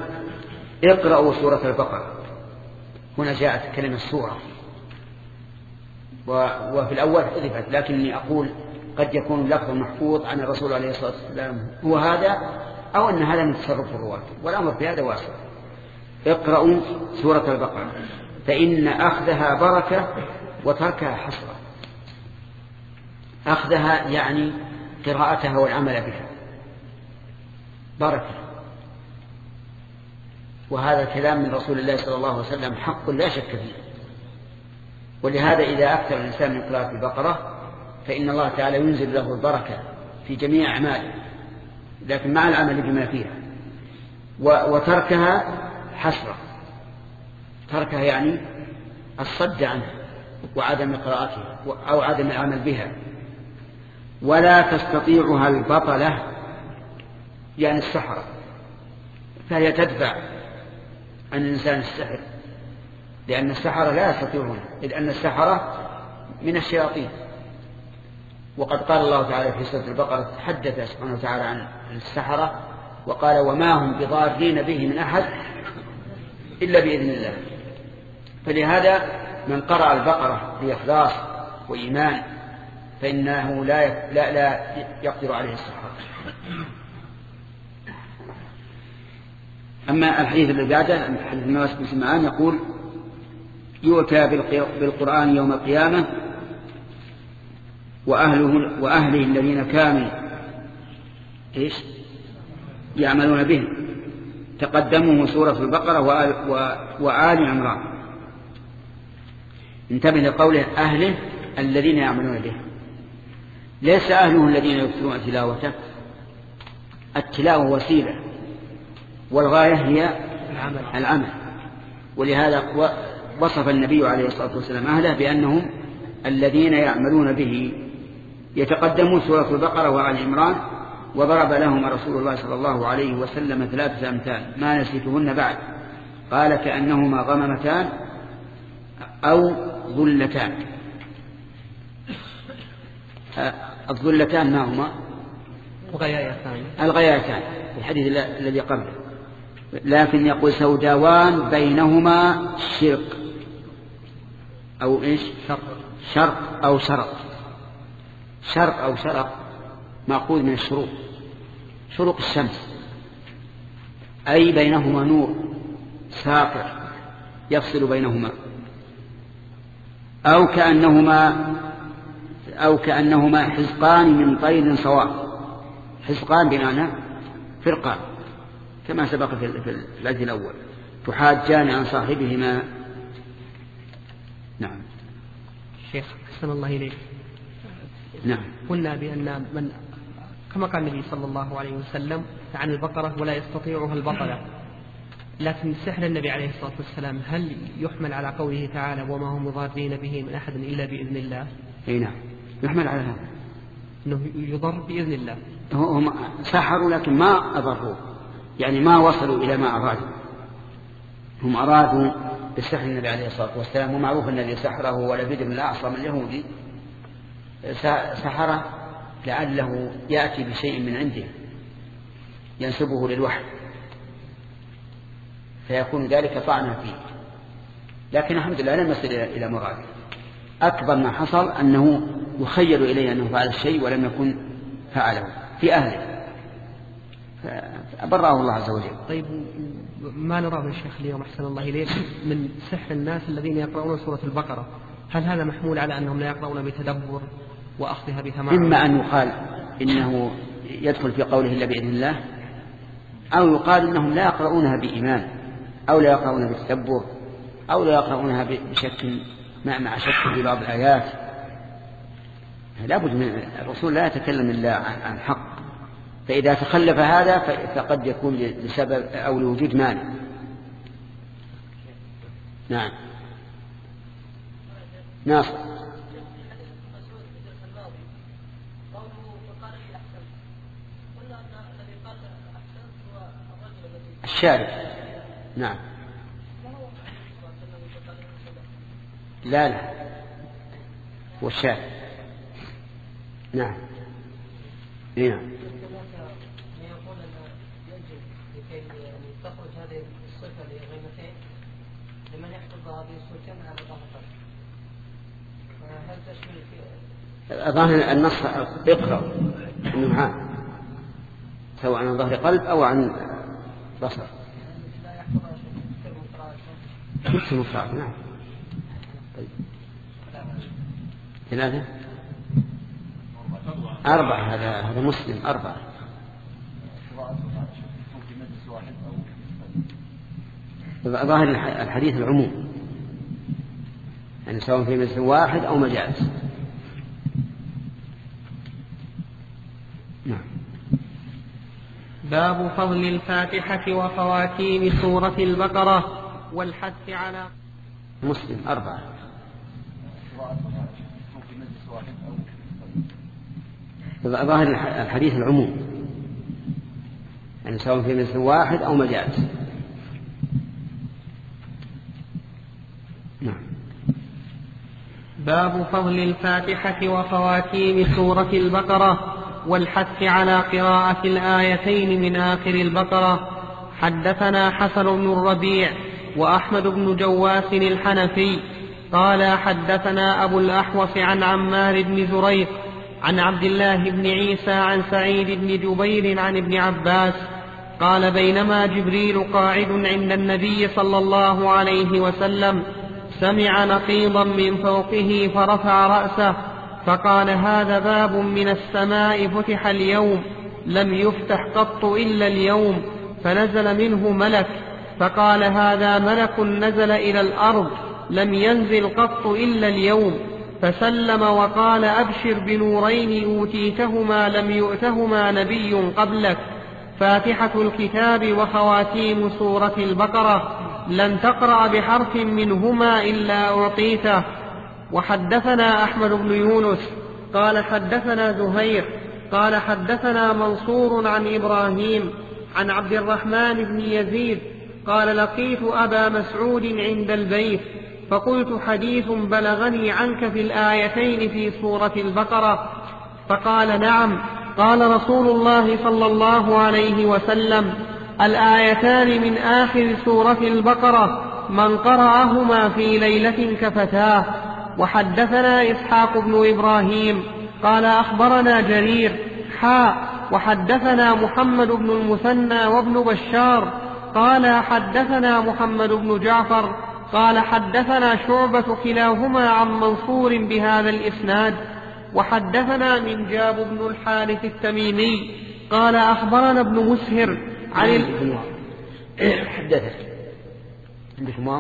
S1: اقرأوا سورة البقرة. هنا جاءت كلمة سورة، وفي الأول حذفت، لكني أقول قد يكون اللفظ محفوظ عن الرسول عليه الصلاة والسلام هو هذا، أو أن هذا من تصرف الرواة، والأمر في هذا واسع. اقرأوا سورة البقرة فإن أخذها بركة وتركها حسرة. أخذها يعني قراءتها والعمل بها بركة، وهذا الكلام من رسول الله صلى الله عليه وسلم حق لا شك فيه. ولهذا إذا أكثر الإنسان من قراءة البقرة فإن الله تعالى ينزل له البركة في جميع أعماله، لكن مع العمل بما فيها. وتركها حسرة، تركها يعني الصد عنها وعدم قراءتها أو عدم العمل بها. ولا تستطيعها البطلة يعني السحرة، فهي تدفع عن الإنسان السحر، لأن السحرة لا يستطيعون، إذ أن السحرة من الشياطين. وقد قال الله تعالى في سورة البقرة تحدث سبحانه وتعالى عن السحرة وقال وما هم بضارين به من أحد إلا بإذن الله. فلهذا من قرأ البقرة بإخلاص وإيمان فإنه لا لا لا يقدر عليه السحرة. أما الحديث الذي بعده حديث النواس بن سمعان يقول يؤتى بالقرآن يوم القيامة وأهله, وأهله الذين كانوا إيش يعملون به، تقدمه سورة البقرة وآل, وآل عمران. انتبه لقوله أهله الذين يعملون به، ليس أهله الذين يكثرون تلاوته، التلاوة وسيلة والغاية هي العمل, العمل. ولهذا وصف النبي عليه الصلاة والسلام أهله بأنهم الذين يعملون به. يتقدمون سورة البقرة وآل عمران، وضرب لهم رسول الله صلى الله عليه وسلم ثلاثة أمثال ما نسيتهن بعد، قال كأنهما غممتان أو ظلتان. الظلتان ما هما؟
S2: الغيايتان.
S1: الغيايتان الحديث الذي قبله، لكن يقول سوداوان بينهما شرق أو إيش؟
S2: شرق.
S1: شرق أو شرق. شرق أو شرق مأخوذ من الشروق، شروق الشمس، أي بينهما نور ساطع يفصل بينهما، أو كأنهما أو كأنهما حزقان من طير صواف. حزقان بمعنى فرقان كما سبق في الآية الأول، تحاجان عن صاحبهما. نعم.
S2: شيخ أحسن الله إليك.
S1: نعم.
S2: قلنا بأن من كما قال النبي صلى الله عليه وسلم عن البقرة ولا يستطيعها البطلة، لكن سحر النبي عليه الصلاة والسلام هل يحمل على قوله تعالى وما هم ضارين به من أحد إلا بإذن الله؟
S1: أي نعم يحمل على هذا،
S2: أنه يضر بإذن الله.
S1: هم سحروا لكن ما أضروا، يعني ما وصلوا إلى ما أرادوا. هم أرادوا بالسحر النبي عليه الصلاة والسلام، ومعروف أن الذي سحره هو لبيد بن الأعصم اليهودي، سحره لعله يأتي بشيء من عنده ينسبه للوحي فيكون ذلك طعنا فيه، لكن الحمد لله لم يصل إلى مراده. أكبر ما حصل أنه يخيل إليه أنه فعل الشيء ولم يكن فعله في أهله، فأبرأه الله عز وجل.
S2: طيب ما نرى من الشيخ اليوم أحسن الله إليك من سحر الناس الذين يقرؤون سورة البقرة، هل هذا محمول على أنهم لا يقرؤون بتدبر وأخذها بتمام؟
S1: إما أن يقال إنه يدخل في قوله إلا بإذن الله، أو يقال إنهم لا يقرؤونها بإيمان، أو لا يقرؤونها بتدبر، أو لا يقرؤونها بشك مع مع شك في بعض الآيات. لا بد من الرسول لا يتكلم إلا عن حق، فإذا تخلف هذا فقد يكون لسبب أو لوجود مانع. نعم. ناصر. الشارع. نعم. لا لا والشارع. نعم. نعم.
S4: يقول أن يجب لكي تخرج هذه الصفة لغيمتين لمن يحفظ هذه الصفة على ظهر
S1: ظاهر النص اقرأ النعام سواء عن ظهر قلب أو عن بصر. كل مفرد نعم. طيب ثلاثة أربعة هذا هذا مسلم أربعة. ظاهر الحديث العموم يعني سواء في مجلس واحد أو مجالس. نعم.
S2: باب فضل الفاتحة وخواتيم سورة البقرة والحث على
S1: مسلم أربعة. ظاهر الحديث العموم يعني سواء في مجلس واحد أو مجالس. نعم.
S2: باب فضل الفاتحة وخواتيم سورة البقرة والحث على قراءة الآيتين من آخر البقرة. حدثنا حسن بن الربيع وأحمد بن جواس الحنفي قال حدثنا أبو الأحوص عن عمار بن زريق عن عبد الله بن عيسى عن سعيد بن جبير عن ابن عباس قال بينما جبريل قاعد عند النبي صلى الله عليه وسلم سمع نقيضا من فوقه فرفع رأسه فقال هذا باب من السماء فتح اليوم لم يفتح قط إلا اليوم، فنزل منه ملك فقال هذا ملك نزل إلى الأرض لم ينزل قط إلا اليوم، فسلم وقال أبشر بنورين أوتيتهما لم يؤتهما نبي قبلك، فاتحة الكتاب وخواتيم سورة البقرة، لن تقرأ بحرف منهما إلا أعطيته. وحدثنا أحمد بن يونس قال حدثنا زهير قال حدثنا منصور عن إبراهيم عن عبد الرحمن بن يزيد قال لقيت أبا مسعود عند البيت فقلت حديث بلغني عنك في الآيتين في سورة البقرة، فقال نعم. قال رسول الله صلى الله عليه وسلم الآيتان من آخر سورة البقرة من قرأهما في ليلة كفتاه. وحدثنا إسحاق بن إبراهيم قال أخبرنا جرير حاء وحدثنا محمد بن المثنى وابن بشار قال حدثنا محمد بن جعفر قال حدثنا شعبة كلاهما عن منصور بهذا الإسناد. وحدثنا من جاب بن الحارث التميمي قال أخبرنا ابن مسهر عن ال...
S1: حدثت عندك واو؟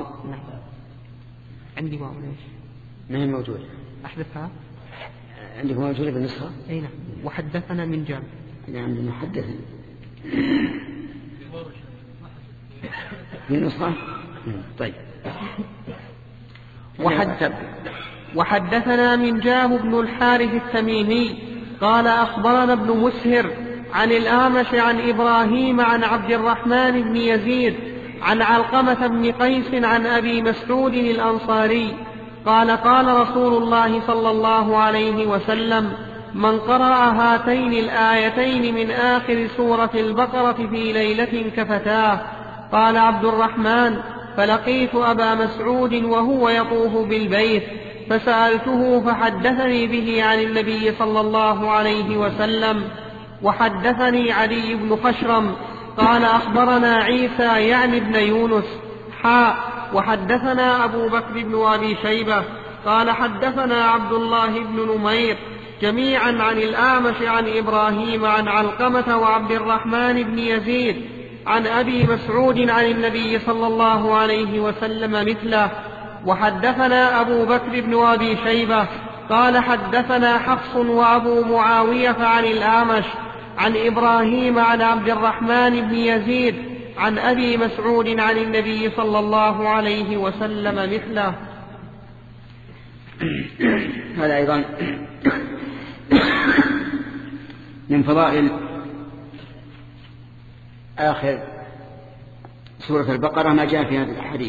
S2: عندي واو ليش؟
S1: ما هي موجودة؟
S2: أحذفها؟
S1: عندك موجودة بالنسخة؟
S2: أي نعم. وحدثنا من جاب
S1: يعني عندنا حدثنا بالنسخة؟ طيب.
S2: وحد... وحدثنا من جاب بن الحارث التميمي قال أخبرنا ابن مسهر عن الأعمش عن إبراهيم عن عبد الرحمن بن يزيد عن علقمة بن قيس عن أبي مسعود الأنصاري قال قال رسول الله صلى الله عليه وسلم من قرأ هاتين الآيتين من آخر سورة البقرة في ليلة كفتاه. قال عبد الرحمن فلقيت أبا مسعود وهو يطوف بالبيت فسألته فحدثني به عن النبي صلى الله عليه وسلم. وحدثني علي بن خشرم قال أخبرنا عيسى يعني ابن يونس حاء وحدثنا أبو بكر بن أبي شيبة قال حدثنا عبد الله بن نمير جميعا عن الأعمش عن إبراهيم عن علقمة وعبد الرحمن بن يزيد عن أبي مسعود عن النبي صلى الله عليه وسلم مثله. وحدثنا أبو بكر بن أبي شيبة قال حدثنا حفص وأبو معاوية عن الأعمش عن إبراهيم عن عبد الرحمن بن يزيد عن أبي مسعود عن النبي صلى الله عليه وسلم مثله.
S1: هذا أيضا من فضائل آخر سورة البقرة ما جاء في هذا الحديث.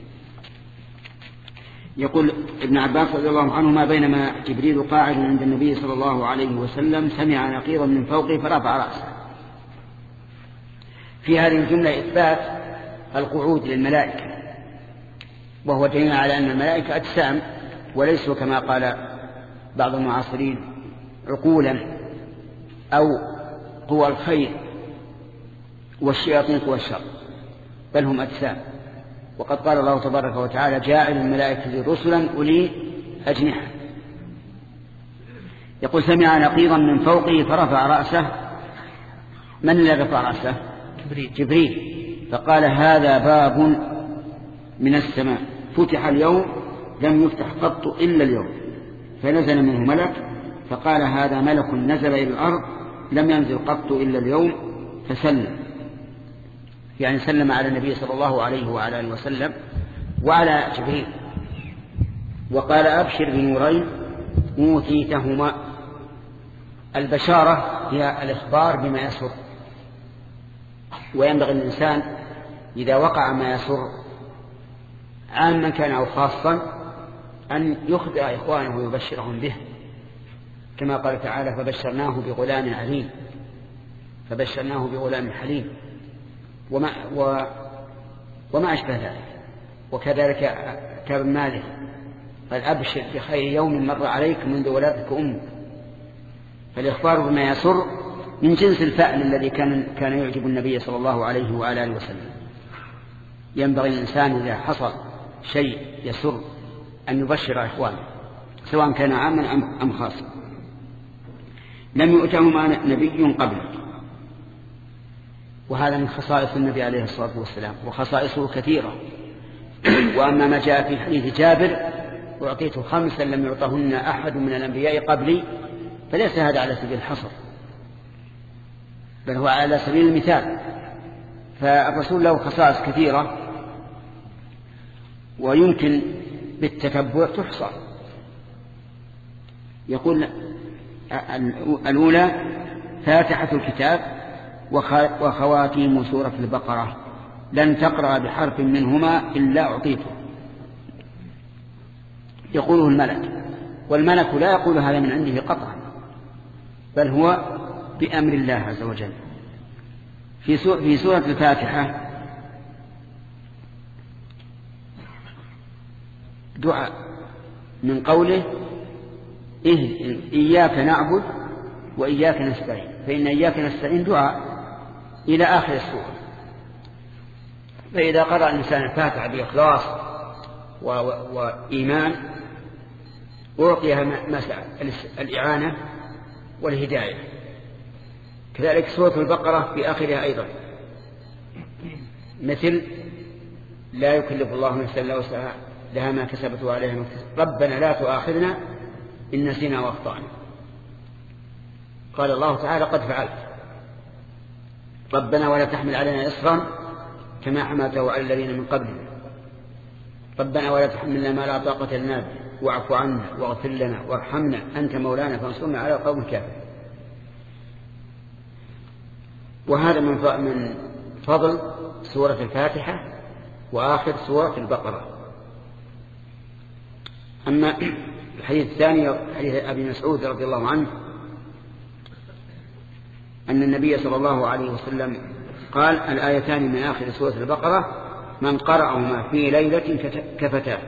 S1: يقول ابن عباس رضي الله عنهما بينما جبريل قاعد عند النبي صلى الله عليه وسلم سمع نقيضا من فوقه فرفع رأسه. في هذه الجملة إثبات القعود للملائكة، وهو دليل على أن الملائكة أجسام وليسوا كما قال بعض المعاصرين عقولا أو قوى الخير والشياطين قوى الشر، بل هم أجسام. وقد قال الله تبارك وتعالى جاعل الملائكة رسلا أولي أجنحة. يقول سمع نقيضا من فوقه فرفع رأسه. من الذي رفع رأسه؟
S2: جبريل.
S1: جبريل. فقال هذا باب من السماء فتح اليوم لم يفتح قط إلا اليوم. فنزل منه ملك فقال هذا ملك نزل إلى الأرض لم ينزل قط إلا اليوم فسلم، يعني سلم على النبي صلى الله عليه وعلى آله وسلم وعلى جبريل. وقال أبشر بنورين أوتيتهما. البشارة هي الإخبار بما يسر، وينبغي الإنسان إذا وقع ما يسر عاما كان أو خاصا أن يخبر إخوانه ويبشرهم به، كما قال تعالى فبشرناه بغلام عليم، فبشرناه بغلام حليم وما, و وما أشبه ذلك. وكذلك كتاب مالك قال أبشر بخير يوم مر عليك منذ ولادتك أمك. فالإخبار بما يسر من جنس الفعل الذي كان كان يعجب النبي صلى الله عليه وعلى آله وسلم. ينبغي الإنسان إذا حصل شيء يسر أن يبشر إخوانه سواء كان عاما أم خاصا. لم يؤتهما نبي قبله، وهذا من خصائص النبي عليه الصلاة والسلام، وخصائصه كثيرة. وأما ما جاء في حديث جابر أعطيت خمسا لم يعطهن أحد من الأنبياء قبلي، فليس هذا على سبيل الحصر بل هو على سبيل المثال. فالرسول له خصائص كثيرة ويمكن بالتتبع تحصى. يقول الأولى فاتحة الكتاب وخواتيم سورة البقرة لن تقرأ بحرف منهما إلا أعطيته. يقوله الملك، والملك لا يقول هذا من عنده قطعا بل هو بأمر الله عز وجل. في سورة الفاتحة دعاء من قوله إياك نعبد وإياك نستعين، فإن إياك نستعين دعاء إلى آخر السورة. فإذا قرأ الإنسان الفاتحة بإخلاص وإيمان أعطيها ما سأل الإعانة والهداية. كذلك سورة البقرة في آخرها أيضا مثل لا يكلف الله نفسا إلا وسعها لها ما كسبت وعليها ما كسبت ربنا لا تؤاخذنا إن نسينا وأخطأنا. قال الله تعالى قد فعلت ربنا ولا تحمل علينا إصرا كما حملته على الذين من قبلنا ربنا ولا تحملنا ما لا طاقة لنا به واعف عنا واغفر لنا وارحمنا أنت مولانا فانصرنا على القوم الكافرين. وهذا من فضل سورة الفاتحة وآخر سورة البقرة. أما الحديث الثاني حديث أبي مسعود رضي الله عنه أن النبي صلى الله عليه وسلم قال الآيتان من آخر سورة البقرة من قرأهما في ليلة كفتاه.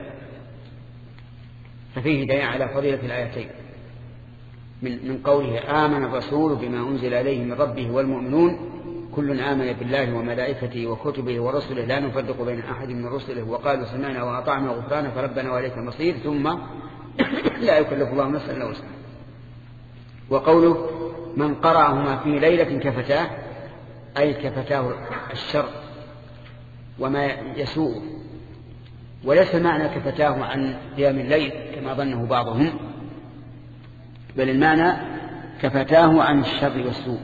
S1: ففيه دليل على فضيلة الآيتين من قوله آمن الرسول بما أنزل إليه من ربه والمؤمنون كل آمن بالله وملائكته وكتبه ورسله لا نفرق بين أحد من رسله وقالوا سمعنا وأطعنا غفرانك فربنا وإليك المصير ثم لا يكلف الله نفسا إلا وسعها. وقوله من قرأهما في ليلة كفتاه أي كفتاه الشر وما يسوء، وليس معنى كفتاه عن قيام الليل كما ظنه بعضهم، بل المعنى كفتاه عن الشر والسوء.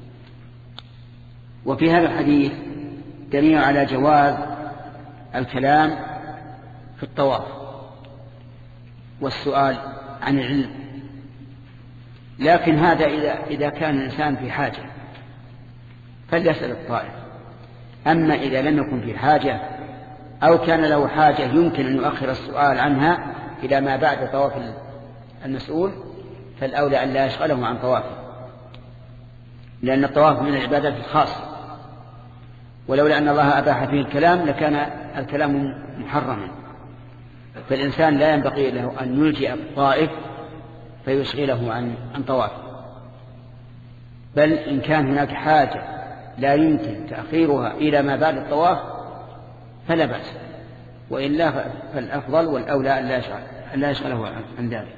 S1: وفي هذا الحديث دليل على جواز الكلام في الطواف والسؤال عن العلم، لكن هذا إذا, إذا كان الإنسان في حاجة فليسأل الطائف. أما إذا لم يكن في حاجة أو كان له حاجة يمكن أن يؤخر السؤال عنها إلى ما بعد طواف المسؤول فالأولى أن لا يشغله عن طوافه، لأن الطواف من العبادات الخاصة، ولولا أن الله أباح فيه الكلام لكان الكلام محرما. فالإنسان لا ينبغي له أن يلجئ الطائف فيشغله عن عن طواف، بل إن كان هناك حاجة لا يمكن تأخيرها إلى ما بعد الطواف فلا بأس، وإلا فالأفضل والأولى أن لا يشغل أن لا يشغله عن ذلك.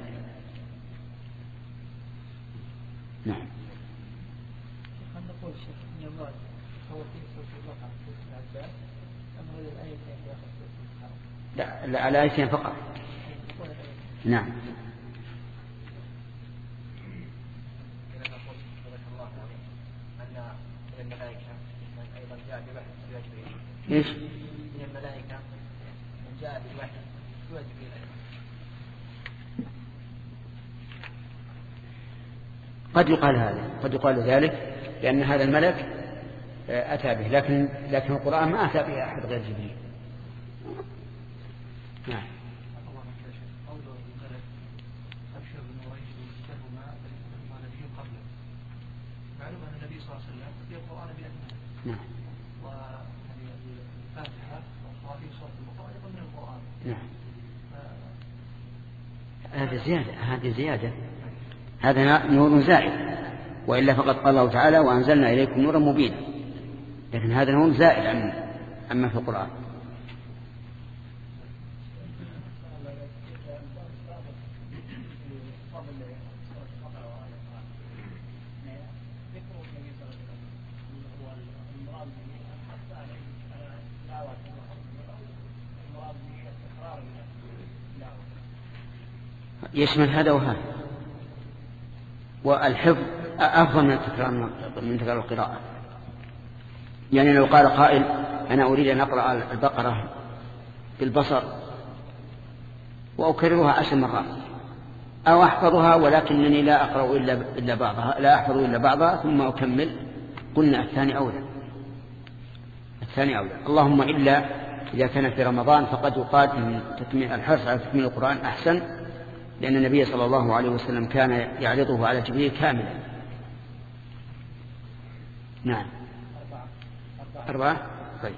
S1: نعم. لا لا على آيتين فقط. نعم. إيش؟
S4: من الملائكة من جاء بالوحي يوجب إليه.
S1: قد يقال هذا، قد يقال ذلك، لأن هذا الملك أتى به، لكن لكن القرآن ما أتى به أحد غير جبريل. نعم.
S3: معلوم أن النبي صلى الله عليه وسلم في القرآن بأنه
S1: نعم.
S3: والفاتحة وخواتيم سورة البقرة أيضا من القرآن.
S1: نعم. هذه زيادة، هذه زيادة، هذا نور زائد، وإلا فقد قال الله تعالى وأنزلنا إليكم نورا مبينا، لكن هذا نور زائد عن عما في القرآن. يشمل هذا وهذا، والحفظ أفضل من التكرار من تكرار القراءة. يعني لو قال قائل أنا أريد أن أقرأ البقرة بالبصر وأكررها عشر مرات، أو أحفظها ولكنني لا أقرأ إلا إلا بعضها لا أحفظ إلا بعضها ثم أكمل، قلنا الثاني أولى، الثاني أولى. اللهم إلا إذا كان في رمضان فقد يقال إن تكميل الحرص على تكميل القرآن أحسن، لأن النبي صلى الله عليه وسلم كان يعرضه على جبريل كاملا. نعم. أربعة. طيب.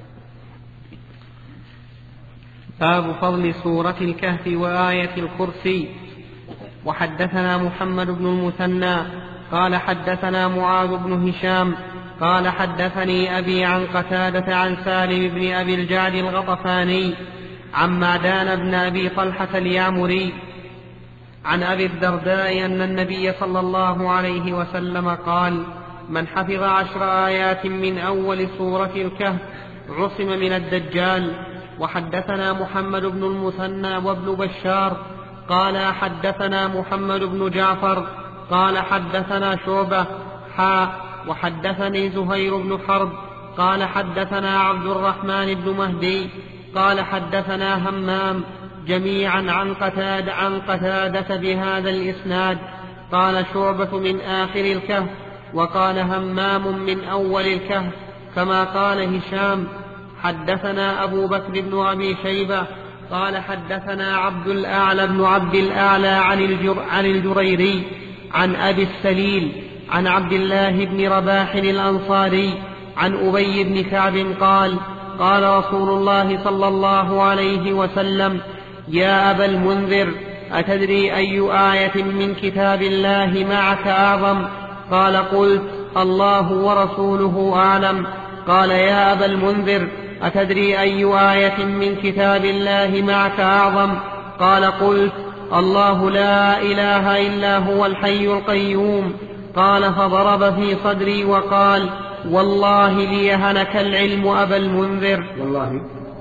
S2: باب فضل سورة الكهف وآية الكرسي. وحدثنا محمد بن المثنى قال حدثنا معاذ بن هشام قال حدثني أبي عن قتادة عن سالم بن أبي الجعد الغطفاني عن معدان بن أبي طلحة اليعمري عن أبي الدرداء أن النبي صلى الله عليه وسلم قال: من حفظ عشر آيات من أول سورة الكهف عصم من الدجال. وحدثنا محمد بن المثنى وابن بشار قال حدثنا محمد بن جعفر قال حدثنا شعبة حاء وحدثني زهير بن حرب قال حدثنا عبد الرحمن بن مهدي قال حدثنا همام جميعا عن قتادة عن قتادة بهذا الإسناد. قال شعبة من آخر الكهف وقال همام من أول الكهف كما قال هشام. حدثنا أبو بكر بن أبي شيبة قال حدثنا عبد الأعلى بن عبد الأعلى عن, الجر عن الجريري عن أبي السليل عن عبد الله بن رباح الأنصاري عن أبي بن كعب قال: قال رسول الله صلى الله عليه وسلم: يا أبا المنذر أتدري أي آية من كتاب الله معك أعظم؟ قال: قلت: الله ورسوله أعلم. قال: يا أبا المنذر أتدري أي آية من كتاب الله معك أعظم؟ قال: قلت: الله لا إله إلا هو الحي القيوم. قال: فضرب في صدري وقال: والله ليهنك العلم أبا المنذر.
S1: والله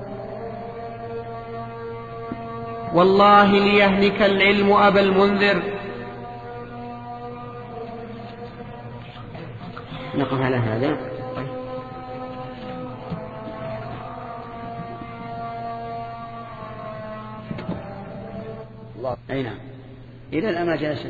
S2: والله ليهنك العلم أبا المنذر.
S1: نقف على هذا. الله. أي نعم. إلى الآن ما جلسنا.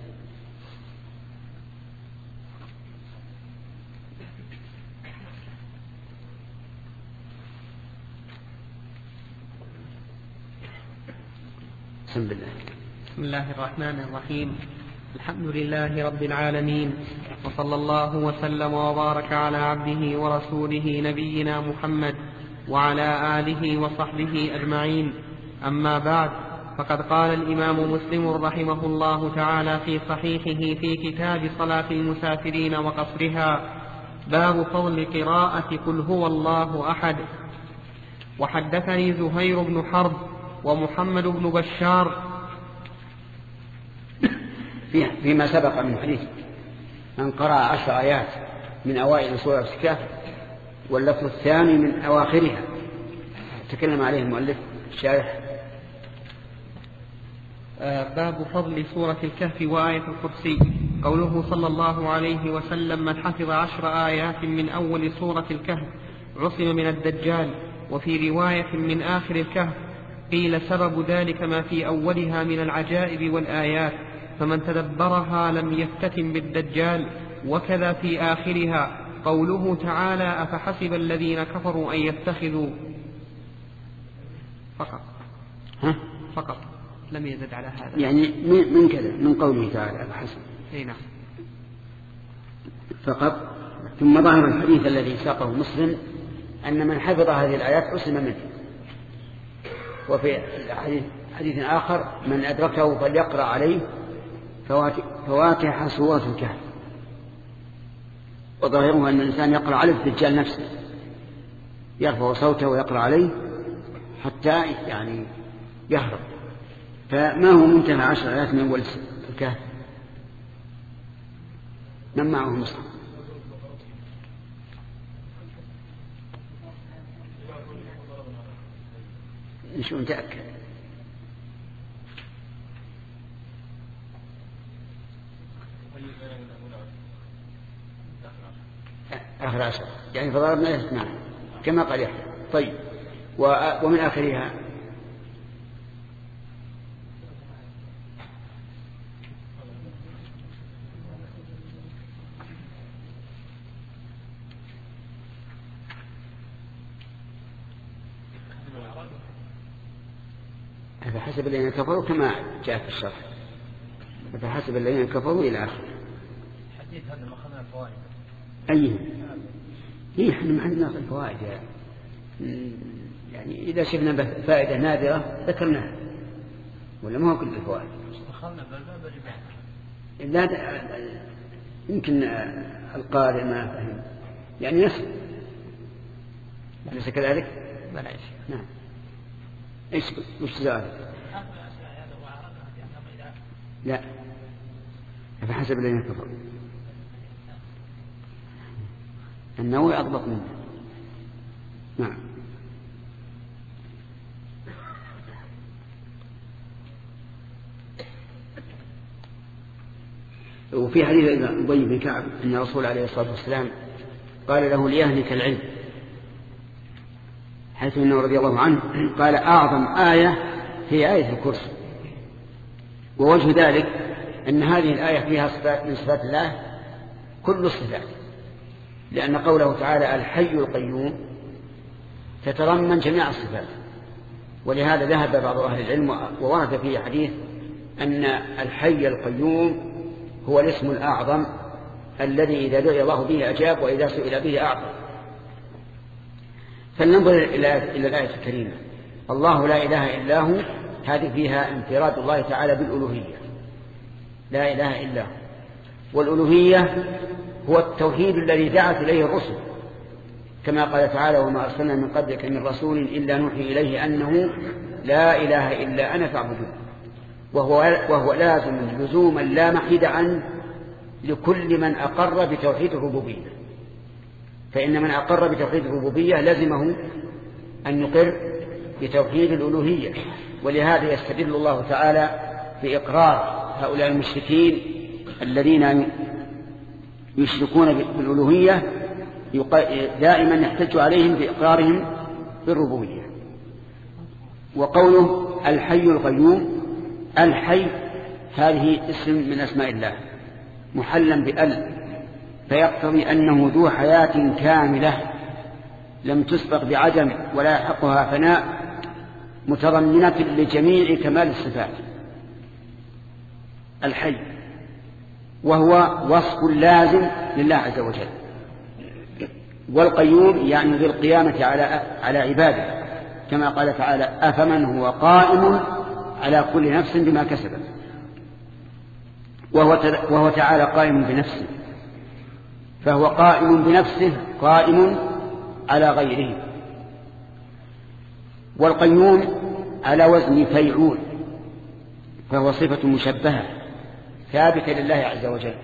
S1: بسم الله.
S2: بسم الله الرحمن الرحيم. الحمد لله رب العالمين، وصلى الله وسلم وبارك على عبده ورسوله نبينا محمد وعلى آله وصحبه أجمعين. أما بعد، فقد قال الإمام مسلم رحمه الله تعالى في صحيحه في كتاب صلاة المسافرين وقصرها: باب فضل قراءة قل هو الله أحد. وحدثني زهير بن حرب ومحمد بن بشار
S1: فيما سبق من حديث من قرأ عشر آيات من أوائل سورة الكهف واللفظ الثاني من أواخرها، تكلم عليه المؤلف الشارح.
S2: باب فضل سورة الكهف وآية الكرسي. قوله صلى الله عليه وسلم: من حفظ عشر آيات من أول سورة الكهف عصم من الدجال. وفي رواية من آخر الكهف قيل سبب ذلك ما في أولها من العجائب والآيات، فمن تدبرها لم يفتتن بالدجال. وكذا في آخرها قوله تعالى: أفحسب الذين كفروا أن يتخذوا فقط
S1: ها؟
S2: فقط لم يزد على هذا،
S1: يعني من كذا من قوله تعالى أفحسب.
S2: أي نعم.
S1: فقط. ثم ظهر الحديث الذي ساقه مسلم أن من حفظ هذه الآيات عصم منه. وفي حديث آخر: من أدركه فليقرأ عليه فواتح سورة الكهف. وظاهره أن الإنسان يقرأ عليه الدجال نفسه، يرفع صوته ويقرأ عليه حتى يعني يهرب. فما هو منتهى عشر آيات من أول الكهف؟ من معه مصحف؟ نشوف نتأكد. آخر عشر يعني فضربنا اثنان كما قال يحيى. طيب، ومن آخرها فحسب الذين كفروا كما جاء في الشرح، فحسب الذين كفروا إلى آخر
S3: الحديث. هذا ما أخذنا الفوائد.
S1: أيه هي احنا ما عندنا الفوائد يعني إذا شفنا فائدة نادرة ذكرناها، ولا ما هو كل الفوائد.
S3: دخلنا بالباب
S1: لا يمكن القارئ ما فهم يعني يسمع، أليس كذلك؟
S2: بلى يا شيخ.
S1: نعم. ايش وش زاد؟ لا، فحسب الذين كفروا. النووي أضبط منه. نعم. وفي حديث أبي بن كعب أن الرسول عليه الصلاة والسلام قال له: ليهلك العلم، حيث أنه رضي الله عنه قال: أعظم آية هي آية الكرسي. ووجه ذلك أن هذه الآية فيها صفات من صفات الله كل الصفات، لأن قوله تعالى الحي القيوم تتضمن جميع الصفات. ولهذا ذهب بعض أهل العلم وورد فيه حديث أن الحي القيوم هو الاسم الأعظم الذي إذا دعي الله به أجاب وإذا سئل به أعطى. فلننظر إلى الآية الكريمة: الله لا إله إلا هو، هذه فيها انفراد الله تعالى بالألوهية، لا إله إلا هو. والألوهية هو التوحيد الذي دعت إليه الرسل، كما قال تعالى: وما أرسلنا من قبلك من رسول إلا نوحي إليه أنه لا إله إلا أنا فاعبدون. وهو, وهو لازم لزوما لا محيد عنه لكل من أقر بتوحيد الربوبية. فإن من أقر بتوحيد الربوبية لزمه أن يقر بتوحيد الألوهية. ولهذا يستدل الله تعالى بإقرار هؤلاء المشركين الذين يشركون بالألوهية دائما يحتج عليهم بإقرارهم بالربوبية. وقوله الحي القيوم، الحي هذه اسم من أسماء الله محلا بأل، فيقتضي أنه ذو حياة كاملة لم تسبق بعدم ولا يحقها فناء، متضمنة لجميع كمال الصفات. الحي وهو وصف لازم لله عز وجل. والقيوم يعني ذي القيامة على على عباده، كما قال تعالى: أفمن هو قائم على كل نفس بما كسبت، وهو, وهو تعالى قائم بنفسه، فهو قائم بنفسه قائم على غيره. والقيوم على وزن فيعول، فهو صفة مشبهة ثابتة لله عز وجل.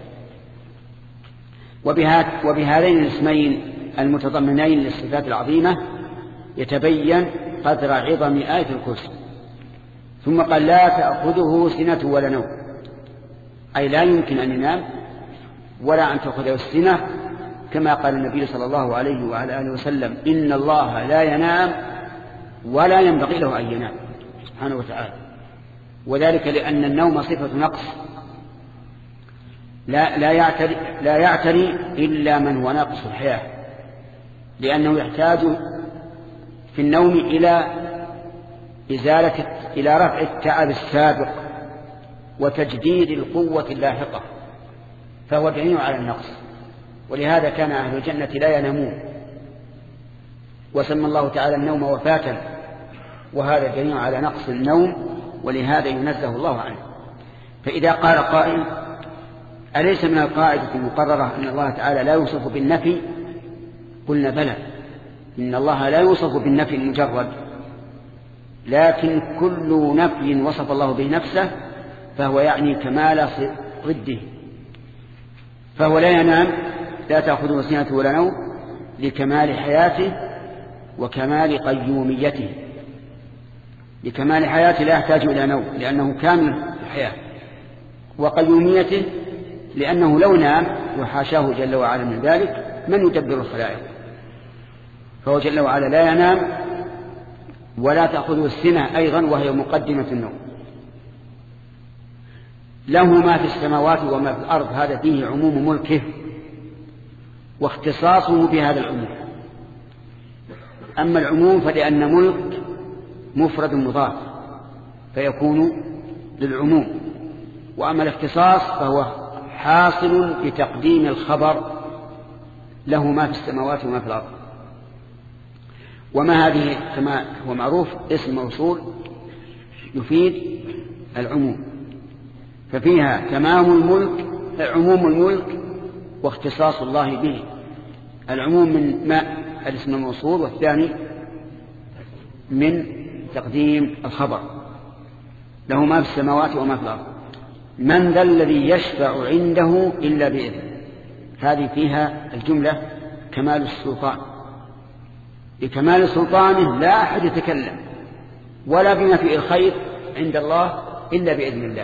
S1: وبهذين الاسمين المتضمنين للصفات العظيمة يتبين قدر عظم آية الكرسي. ثم قال لا تأخذه سنة ولا نوم، أي لا يمكن أن ينام ولا أن تأخذه السنة، كما قال النبي صلى الله عليه وعلى آله وسلم إن الله لا ينام ولا ينبغي له أن ينام سبحانه وتعالى. وذلك لأن النوم صفة نقص لا, لا, يعتري لا يعتري إلا من هو ناقص الحياة، لأنه يحتاج في النوم إلى إزالة إلى رفع التعب السابق وتجديد القوة اللاحقة، فهو دليل على النقص. ولهذا كان أهل الجنة لا ينامون، وسمى الله تعالى النوم وفاة، وهذا دليل على نقص النوم، ولهذا ينزه الله عنه. فإذا قال قائل أليس من القاعدة المقررة أن الله تعالى لا يوصف بالنفي؟ قلنا بلى، إن الله لا يوصف بالنفي المجرد، لكن كل نفي وصف الله به نفسه فهو يعني كمال ضده. فهو لا ينام، لا تأخذه سنة ولا نوم، لكمال حياته وكمال قيوميته. لكمال حياته لا يحتاج إلى نوم لأنه كامل الحياة، وقيوميته لأنه لو نام وحاشاه جل وعلا من ذلك من يدبر الخلائق، فهو جل وعلا لا ينام ولا تأخذه السنة أيضا وهي مقدمة النوم. له ما في السماوات وما في الأرض، هذا فيه عموم ملكه واختصاصه بهذا العموم. أما العموم فلأن ملك مفرد مضاف فيكون للعموم، وأما الاختصاص فهو حاصل بتقديم الخبر له ما في السماوات وما في الأرض. وما هذه كما هو معروف اسم موصول يفيد العموم، ففيها تمام الملك عموم الملك واختصاص الله به. العموم من ما الاسم الموصول، والثاني من تقديم الخبر له ما في السماوات وما في الأرض. من ذا الذي يشفع عنده إلا بإذنه، هذه فيها الجملة كمال السلطان. بكمال سلطانه لا أحد يتكلم ولا بما فيه الخير عند الله إلا بإذن الله.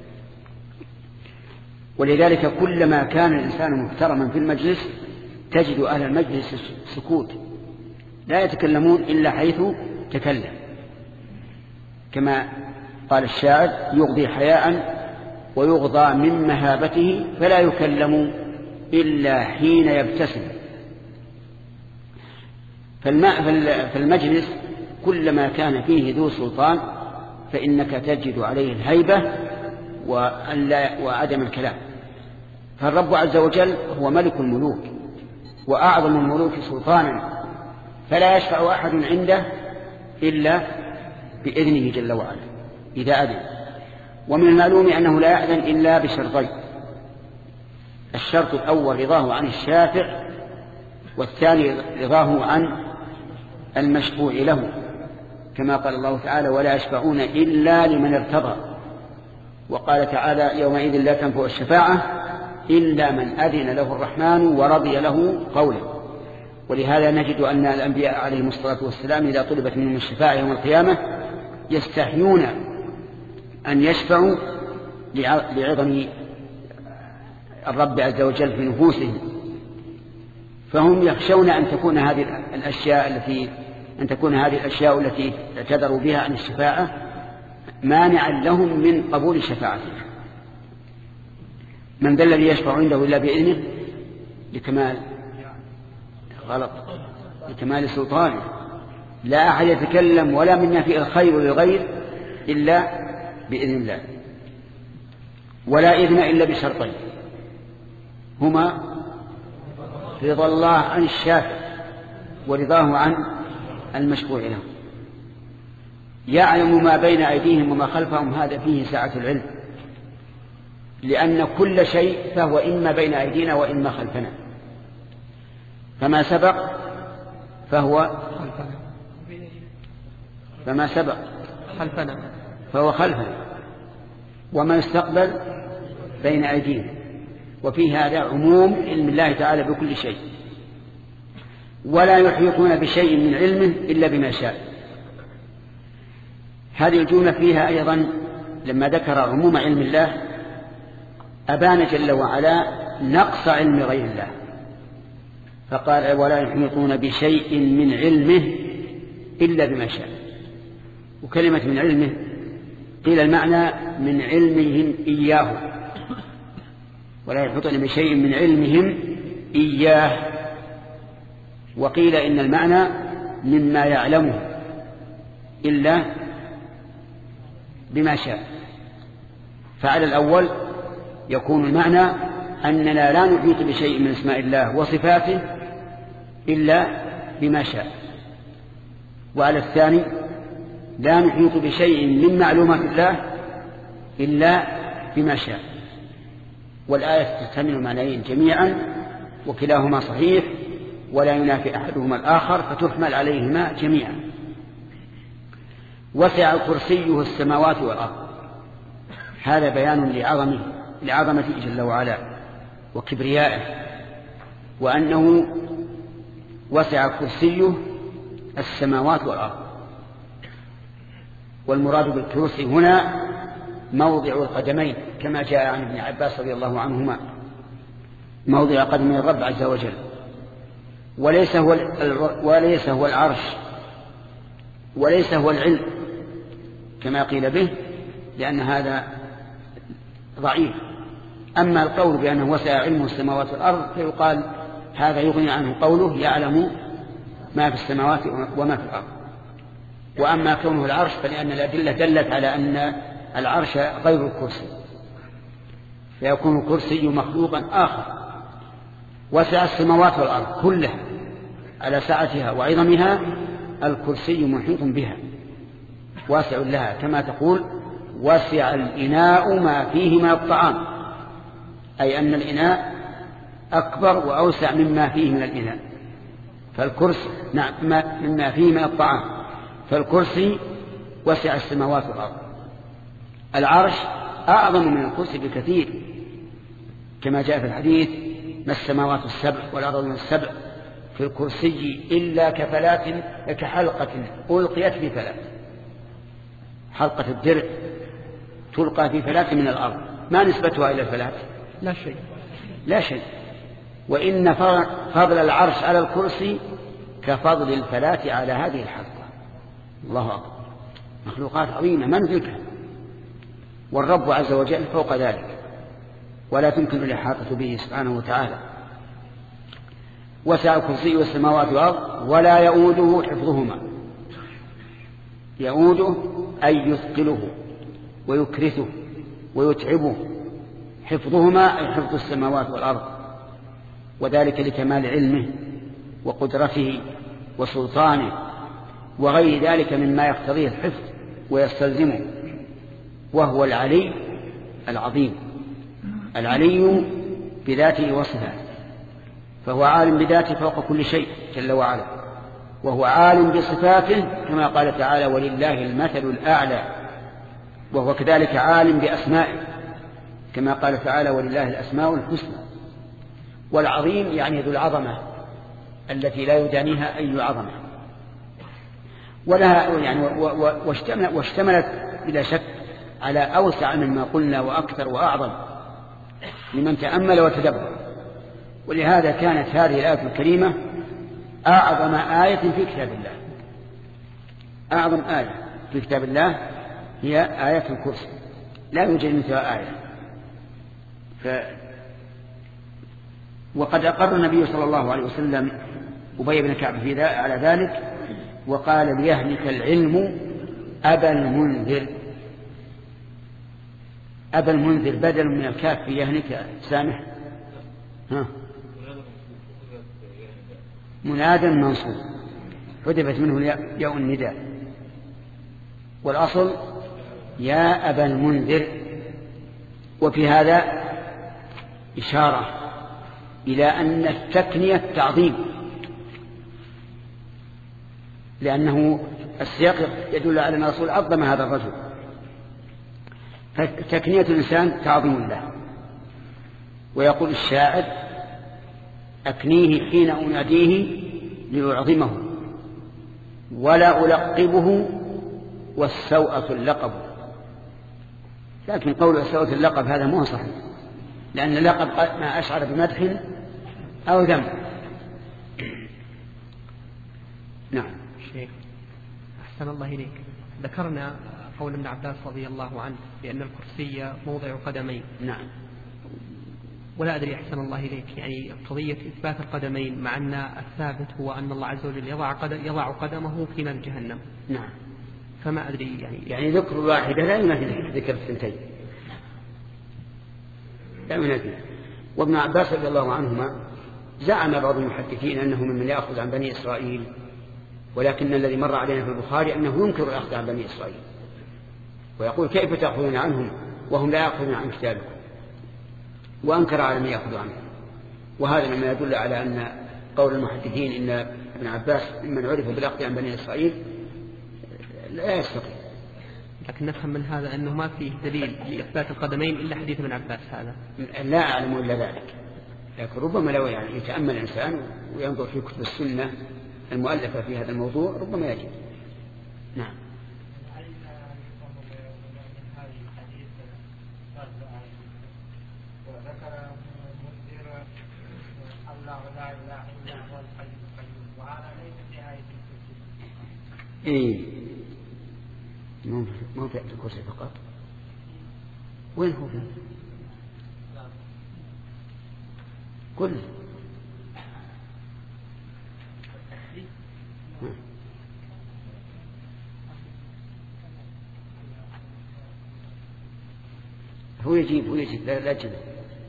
S1: ولذلك كلما كان الإنسان محترما في المجلس تجد أهل المجلس سكوت، لا يتكلمون إلا حيث تكلم، كما قال الشاعر يغضي حياء ويغضى من مهابته فلا يكلم إلا حين يبتسم. فالمجلس كلما كان فيه ذو سلطان فإنك تجد عليه الهيبة وعدم الكلام. فالرب عز وجل هو ملك الملوك وأعظم الملوك سلطانا، فلا يشفع أحد عنده إلا بإذنه جل وعلا إذا أذن. ومن المعلوم أنه لا يأذن إلا بشرطين: الشرط الأول رضاه عن الشافع، والثاني رضاه عن المشفوع له، كما قال الله تعالى ولا يشفعون إلا لمن ارتضى. وقال تعالى يومئذ لا تنفع الشفاعة إلا من أذن له الرحمن ورضي له قولا. ولهذا نجد أن الأنبياء عليهم الصلاة والسلام إذا طلبت منهم الشفاعة يوم القيامة يستحيون أن يشفعوا لعظم الرب عز وجل في نفوسهم، فهم يخشون أن تكون هذه الأشياء التي أن تكون هذه الأشياء التي اعتذروا بها عن الشفاعة مانعا لهم من قبول شفاعته. من ذا الذي يشفع عنده إلا بإذنه لكمال غلط لكمال سلطانه. لا أحد يتكلم ولا منا في الخير للغير إلا بإذن الله، ولا إذن إلا بشرطين هما رضا الله عن الشافع ورضاه عن المشفوع له. يعلم ما بين أيديهم وما خلفهم، هذا فيه سعة العلم، لأن كل شيء فهو إما بين أيدينا وإما خلفنا، فما سبق فهو فما سبق
S2: خلفنا
S1: فهو خلفنا، وما يستقبل بين أيدينا، وفيه هذا عموم علم الله تعالى بكل شيء. ولا يحيطون بشيء من علمه إلا بما شاء. هذه الجملة فيها أيضا لما ذكر عموم علم الله أبان جل وعلا نقص علم غير الله، فقال ولا يحيطون بشيء من علمه إلا بما شاء. وكلمة من علمه قيل المعنى من علمهم إياه، ولا يحيطون بشيء من علمهم إياه، وقيل إن المعنى مما يعلمه إلا بما شاء. فعلى الأول يكون المعنى أننا لا نحيط بشيء من اسماء الله وصفاته إلا بما شاء، وعلى الثاني لا نحيط بشيء من معلومات الله إلا بما شاء. والآية تحتمل معنيين جميعا، وكلاهما صحيح ولا ينافي أحدهما الآخر، فتحمل عليهما جميعا. وسع كرسيه السماوات والأرض، هذا بيان لعظمه لعظمته جل وعلا وكبريائه، وأنه وسع كرسيه السماوات والأرض. والمراد بالكرسي هنا موضع القدمين، كما جاء عن ابن عباس رضي الله عنهما، موضع قدمي الرب عز وجل، وليس هو وليس هو العرش، وليس هو العلم كما قيل به، لأن هذا ضعيف. أما القول بأنه وسع علم السماوات والأرض فيقال هذا يغني عنه قوله يعلم ما في السماوات وما في الأرض. وأما كونه العرش فلأن الأدلة دلت على أن العرش غير الكرسي، فيكون الكرسي مخلوقا آخر. وسع السماوات والأرض كلها على سعتها وعظمها، الكرسي محيط بها واسع لها، كما تقول وسع الإناء ما فيه من الطعام، أي أن الإناء أكبر وأوسع مما فيه من الإناء، فالكرسي نعم مما فيه من الطعام، فالكرسي وسع السماوات والأرض. العرش أعظم من الكرسي بكثير، كما جاء في الحديث ما السماوات السبع والأرض السبع في الكرسي إلا كفلات كحلقة ألقيت في فلات، حلقة الدرع تلقى في فلات من الأرض، ما نسبتها إلى الفلات؟
S2: لا شيء
S1: لا شيء. وإن فضل العرش على الكرسي كفضل الفلات على هذه الحلقة. الله أكبر، مخلوقات عظيمة ما ندركها، والرب عز وجل فوق ذلك ولا تمكن الإحاطة به سبحانه وتعالى. وسع كرسيه السماوات والأرض ولا يؤوده حفظهما، يؤوده أي يثقله ويكرثه ويتعبه، حفظهما أي حفظ السماوات والأرض، وذلك لكمال علمه وقدرته وسلطانه وغير ذلك مما يقتضيه الحفظ ويستلزمه. وهو العلي العظيم، العلي بذاته وصفاته، فهو عالم بذاته فوق كل شيء جل وعلا، وهو عالم بصفاته كما قال تعالى ولله المثل الأعلى، وهو كذلك عالم بأسمائه كما قال تعالى ولله الأسماء الحسنى. والعظيم يعني ذو العظمة التي لا يدانيها أي عظمة، ولها يعني واشتملت بلا شك على أوسع مما قلنا وأكثر وأعظم لمن تأمل وتدبر. ولهذا كانت هذه الآية الكريمة أعظم آية في كتاب الله، أعظم آية في كتاب الله هي آية الكرسي، لا يوجد مثلها آية. ف... وقد أقر النبي صلى الله عليه وسلم أبي بن كعب في على ذلك، وقال ليهلك العلم أبا المنذر. أبا المنذر بدل من الكاف في يهلك سامح، ها منادى منصوب حذفت منه ياء النداء. والأصل يا أبا المنذر. وفي هذا إشارة إلى أن التكنية تعظيم، لأنه السياق يدل على أن الرسول عظم هذا الرجل، فتكنية الإنسان تعظيم له. ويقول الشاعر: أكنيه حين أناديه لأعظمه ولا ألقبه والسوءة اللقب. لكن قول السوءة اللقب هذا مو صحيح، لأن اللقب ما أشعر بمدح أو ذم. نعم.
S2: شيخ أحسن الله إليك، ذكرنا قول ابن عباس رضي الله عنه بأن الكرسي موضع قدمين.
S1: نعم.
S2: ولا أدري أحسن الله إليك، يعني قضية إثبات القدمين مع أن الثابت هو أن الله عز وجل يضع, قدم يضع قدمه في نار جهنم.
S1: نعم.
S2: فما أدري يعني
S1: يعني ذكر واحدة لا ينافي ذكر الثنتين، لا ينافي. وابن عباس رضي الله عنهما زعم بعض المحدثين أنه ممن يأخذ عن بني إسرائيل، ولكن الذي مر علينا في البخاري أنه ينكر الأخذ عن بني إسرائيل، ويقول: كيف تأخذون عنهم وهم لا يأخذون عن كتابكم؟ وأنكر على من يأخذ عنه. وهذا مما يدل على أن قول المحدثين إن ابن عباس ممن عرف بالأخذ عن بني إسرائيل لا يستطيع.
S2: لكن نفهم من هذا أنه ما فيه دليل لإثبات القدمين إلا حديث ابن عباس هذا.
S1: لا أعلم إلا ذلك، لكن ربما لو يعني يتأمل الإنسان وينظر في كتب السنة المؤلفة في هذا الموضوع ربما يجد. نعم. إيه ما في الكرسي فقط. وين هو؟ كل هو يجيب هو يجيب لا لا تجيب.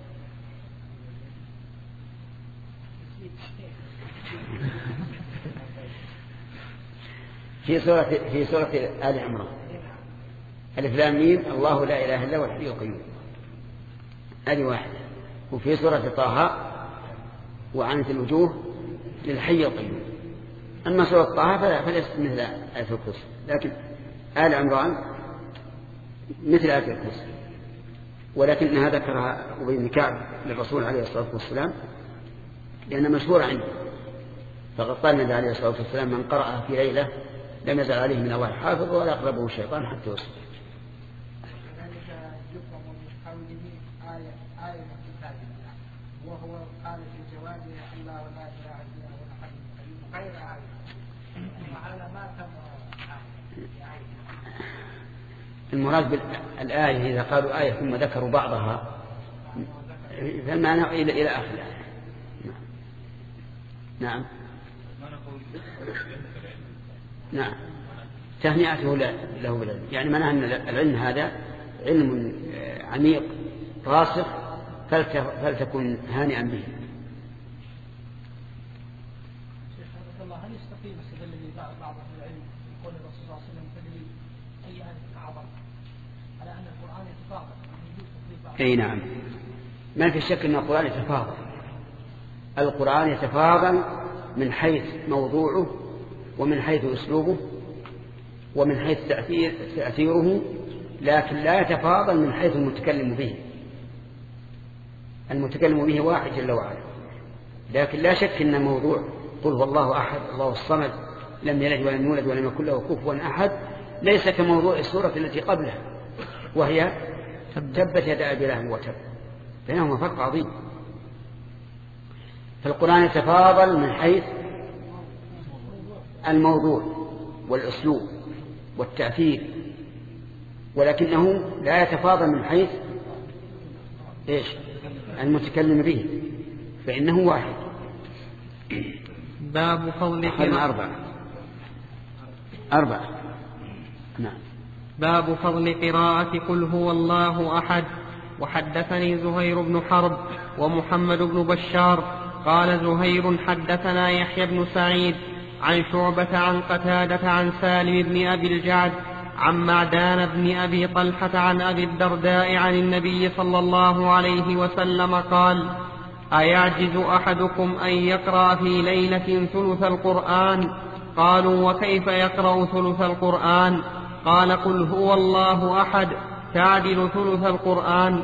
S1: في سورة في سورة آل عمران: ألف لام ميم الله لا إله إلا هو الحي القيوم. هذه واحدة. وفي سورة طه: وعنت الوجوه للحي القيوم. أما سورة طه فليست مثل آية الكرسي، لكن آل عمران مثل آية الكرسي، ولكنها ذكرها أبي بن كعب للرسول عليه الصلاة والسلام لأن مشهورة عنده، فقد قال النبي عليه الصلاة والسلام: من قرأها في ليلة لم يزل عليه من الله حافظ ولا يقربه الشيطان حتى يصبح.
S5: وهو قال في جوابه: الله لا اله الا هو الحي القيوم غير آية، وعلى ما تم.
S1: المراد بالآية إذا قالوا آية ثم ذكروا بعضها فالمعنى إلى إلى آخر الآية. نعم. نعم. تهنئته له بالعلم، يعني معناه أن العلم هذا علم عميق راسخ فلتكن هانئا به.
S4: هل يستقيم استدل بعض العلم يقول الرسول صلى الله عليه وسلم تدري أي آية أعظم على أن القرآن يتفاضل؟
S1: أي نعم، ما في شك أن القرآن يتفاضل. القرآن يتفاضل من حيث موضوعه ومن حيث أسلوبه ومن حيث تأثير تأثيره، لكن لا يتفاضل من حيث المتكلم به. المتكلم به واحد جل وعلا، لكن لا شك أن موضوع قل هو الله أحد الله الصمد لم يلد ولم يولد ولم يكن له كفوا أحد ليس كموضوع السورة التي قبلها وهي تبت يدا أبي لهب وتب، بينهما فرق عظيم. فالقرآن يتفاضل من حيث الموضوع والأسلوب والتأثير، ولكنه لا يتفاضل من حيث إيش المتكلم به، فإنه واحد.
S2: باب فضل
S1: قراءة أربعة أربعة نعم.
S2: باب فضل قراءة قل هو الله أحد. وحدثني زهير بن حرب ومحمد بن بشار قال زهير حدثنا يحيى بن سعيد عن شعبة عن قتادة عن سالم بن أبي الجعد عن معدان بن أبي طلحة عن أبي الدرداء عن النبي صلى الله عليه وسلم قال: أيعجز أحدكم أن يقرأ في ليلة ثلث القرآن؟ قالوا: وكيف يقرأ ثلث القرآن؟ قال: قل هو الله أحد تعدل ثلث القرآن.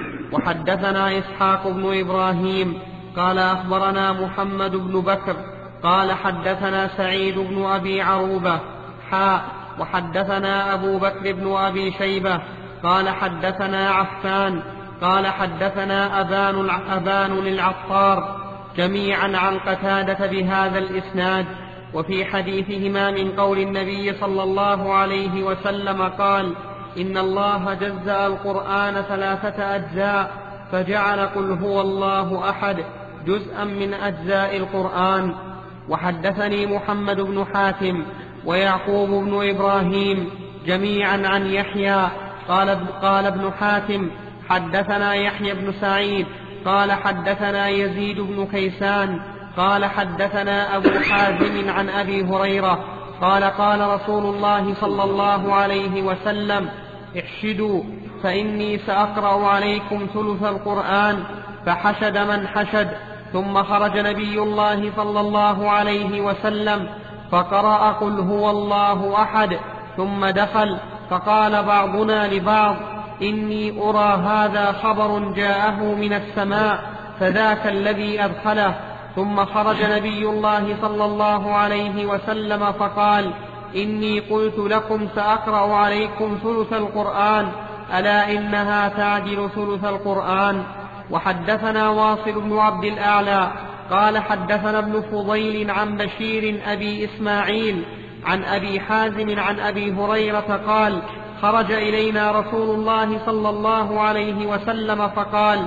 S2: وحدثنا إسحاق بن إبراهيم قال أخبرنا محمد بن بكر قال حدثنا سعيد بن أبي عروبة حاء وحدثنا أبو بكر بن أبي شيبة قال حدثنا عفان قال حدثنا أبان, أبان العطار جميعا عن قتادة بهذا الإسناد. وفي حديثهما من قول النبي صلى الله عليه وسلم قال: إن الله جزأ القرآن ثلاثة أجزاء فجعل قل هو الله أحد جزءا من أجزاء القرآن. وحدثني محمد بن حاتم ويعقوب بن إبراهيم جميعا عن يحيى قال, قال ابن حاتم: حدثنا يحيى بن سعيد قال حدثنا يزيد بن كيسان قال حدثنا أبو حازم عن أبي هريرة قال: قال رسول الله صلى الله عليه وسلم: احشدوا فإني سأقرأ عليكم ثلث القرآن. فحشد من حشد، ثم خرج نبي الله صلى الله عليه وسلم فقرأ قل هو الله أحد، ثم دخل فقال بعضنا لبعض: إني أرى هذا خبر جاءه من السماء فذاك الذي أدخله. ثم خرج نبي الله صلى الله عليه وسلم فقال: إني قلت لكم سأقرأ عليكم ثلث القرآن، ألا إنها تعدل ثلث القرآن. وحدثنا واصل بن عبد الأعلى قال حدثنا ابن فضيل عن بشير أبي إسماعيل عن أبي حازم عن أبي هريرة قال: خرج إلينا رسول الله صلى الله عليه وسلم فقال: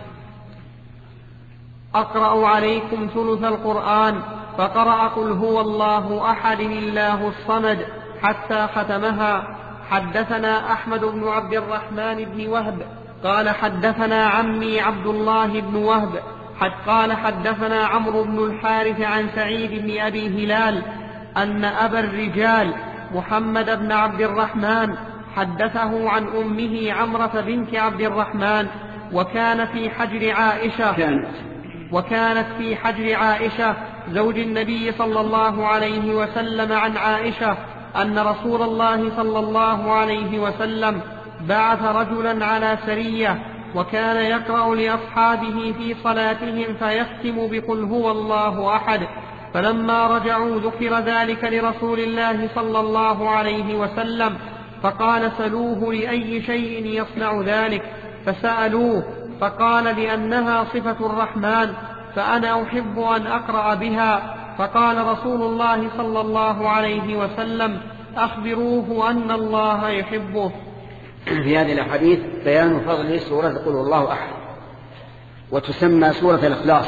S2: أقرأ عليكم ثلث القرآن، فقرأ قل هو الله أحد الله الصمد حتى ختمها. حدثنا أحمد بن عبد الرحمن بن وهب قال حدثنا عمي عبد الله بن وهب حد قال حدثنا عمرو بن الحارث عن سعيد بن أبي هلال أن أبا الرجال محمد بن عبد الرحمن حدثه عن أمه عمرة بنت عبد الرحمن وكان في حجر عائشة وكانت في حجر عائشة زوج النبي صلى الله عليه وسلم عن عائشة أن رسول الله صلى الله عليه وسلم بعث رجلا على سرية وكان يقرأ لأصحابه في صلاتهم فيختم بقل هو الله أحد. فلما رجعوا ذكر ذلك لرسول الله صلى الله عليه وسلم فقال: سلوه لأي شيء يصنع ذلك؟ فسألوه فقال: لأنها صفة الرحمن فأنا أحب أن أقرأ بها. فقال رسول الله صلى الله عليه وسلم: أخبروه أن الله يحبه.
S1: في هذه الحديث بيان فضل سورة قل هو الله أحد، وتسمى سورة الإخلاص،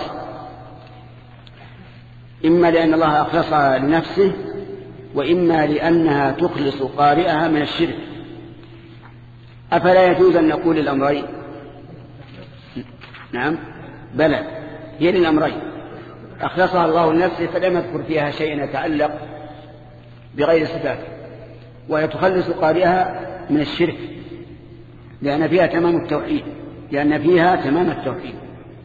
S1: إما لأن الله أخلصها لنفسه، وإما لأنها تخلص قارئها من الشرك. أفلا يجوز أن نقول الأمرين؟ نعم بلى، هي للأمرين. أخلصها الله لنفسه فلم يذكر فيها شيئا يتعلق بغير صفاته، وهي تخلص قارئها من الشرك لأن فيها تمام التوحيد لأن فيها تمام التوحيد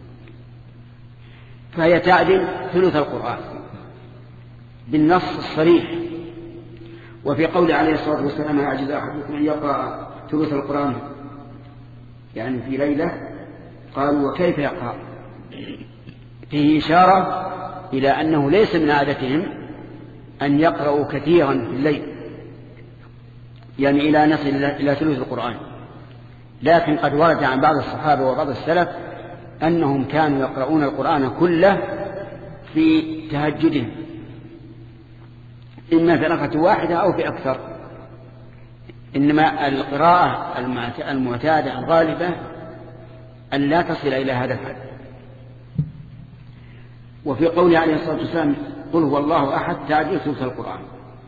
S1: فهي تعدل ثلث القرآن بالنص الصريح. وفي قول عليه الصلاة والسلام: يعجز أحدكم أن يقرأ ثلث القرآن يعني في ليلة، قالوا: وكيف يقرأ؟ فيه إشارة إلى أنه ليس من عادتهم أن يقرأوا كثيرا في الليل، يعني إلى نصل إلى ثلث القرآن. لكن قد ورد عن بعض الصحابة وبعض السلف أنهم كانوا يقرؤون القرآن كله في تهجدهم، إما في ركعة واحدة أو في أكثر. إنما القراءة المعتادة الغالبة أن لا تصل إلى هذا الحد. وفي قوله عليه الصلاة والسلام: قل هو الله أحد تعدل ثلث القرآن،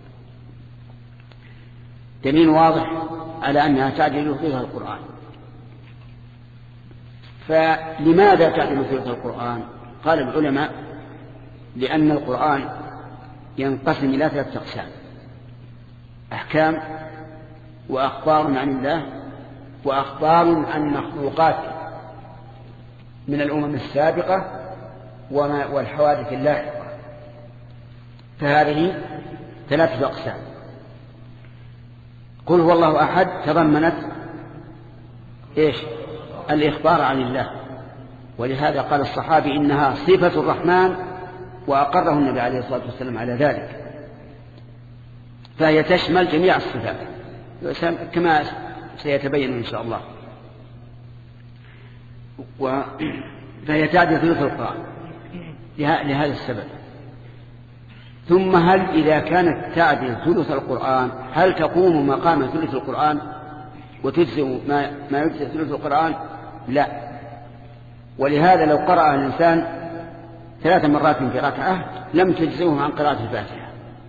S1: دليل واضح على أنها تعدل ثلث القرآن. فلماذا تعدل ثلث القرآن؟ قال العلماء: لأن القرآن ينقسم إلى ثلاثة أقسام: أحكام وأخبار عن الله وأخبار عن مخلوقات من الأمم السابقة والحوادث اللاحقة. فهذه ثلاثة أقسام. قل هو الله أحد تضمنت إيش؟ الإخبار عن الله، ولهذا قال الصحابي إنها صفة الرحمن وأقره النبي عليه الصلاة والسلام على ذلك، فهي تشمل جميع الصفات كما سيتبين إن شاء الله. فهي تعدل ثلث القرآن لهذا السبب. ثم هل إذا كانت تعدل ثلث القرآن هل تقوم مقام ثلث القرآن وتجزئ ما, ما يجزئ ثلث القرآن؟ لا. ولهذا لو قرأ الإنسان ثلاث مرات في ركعة لم تجزئه عن قراءة الفاتحة،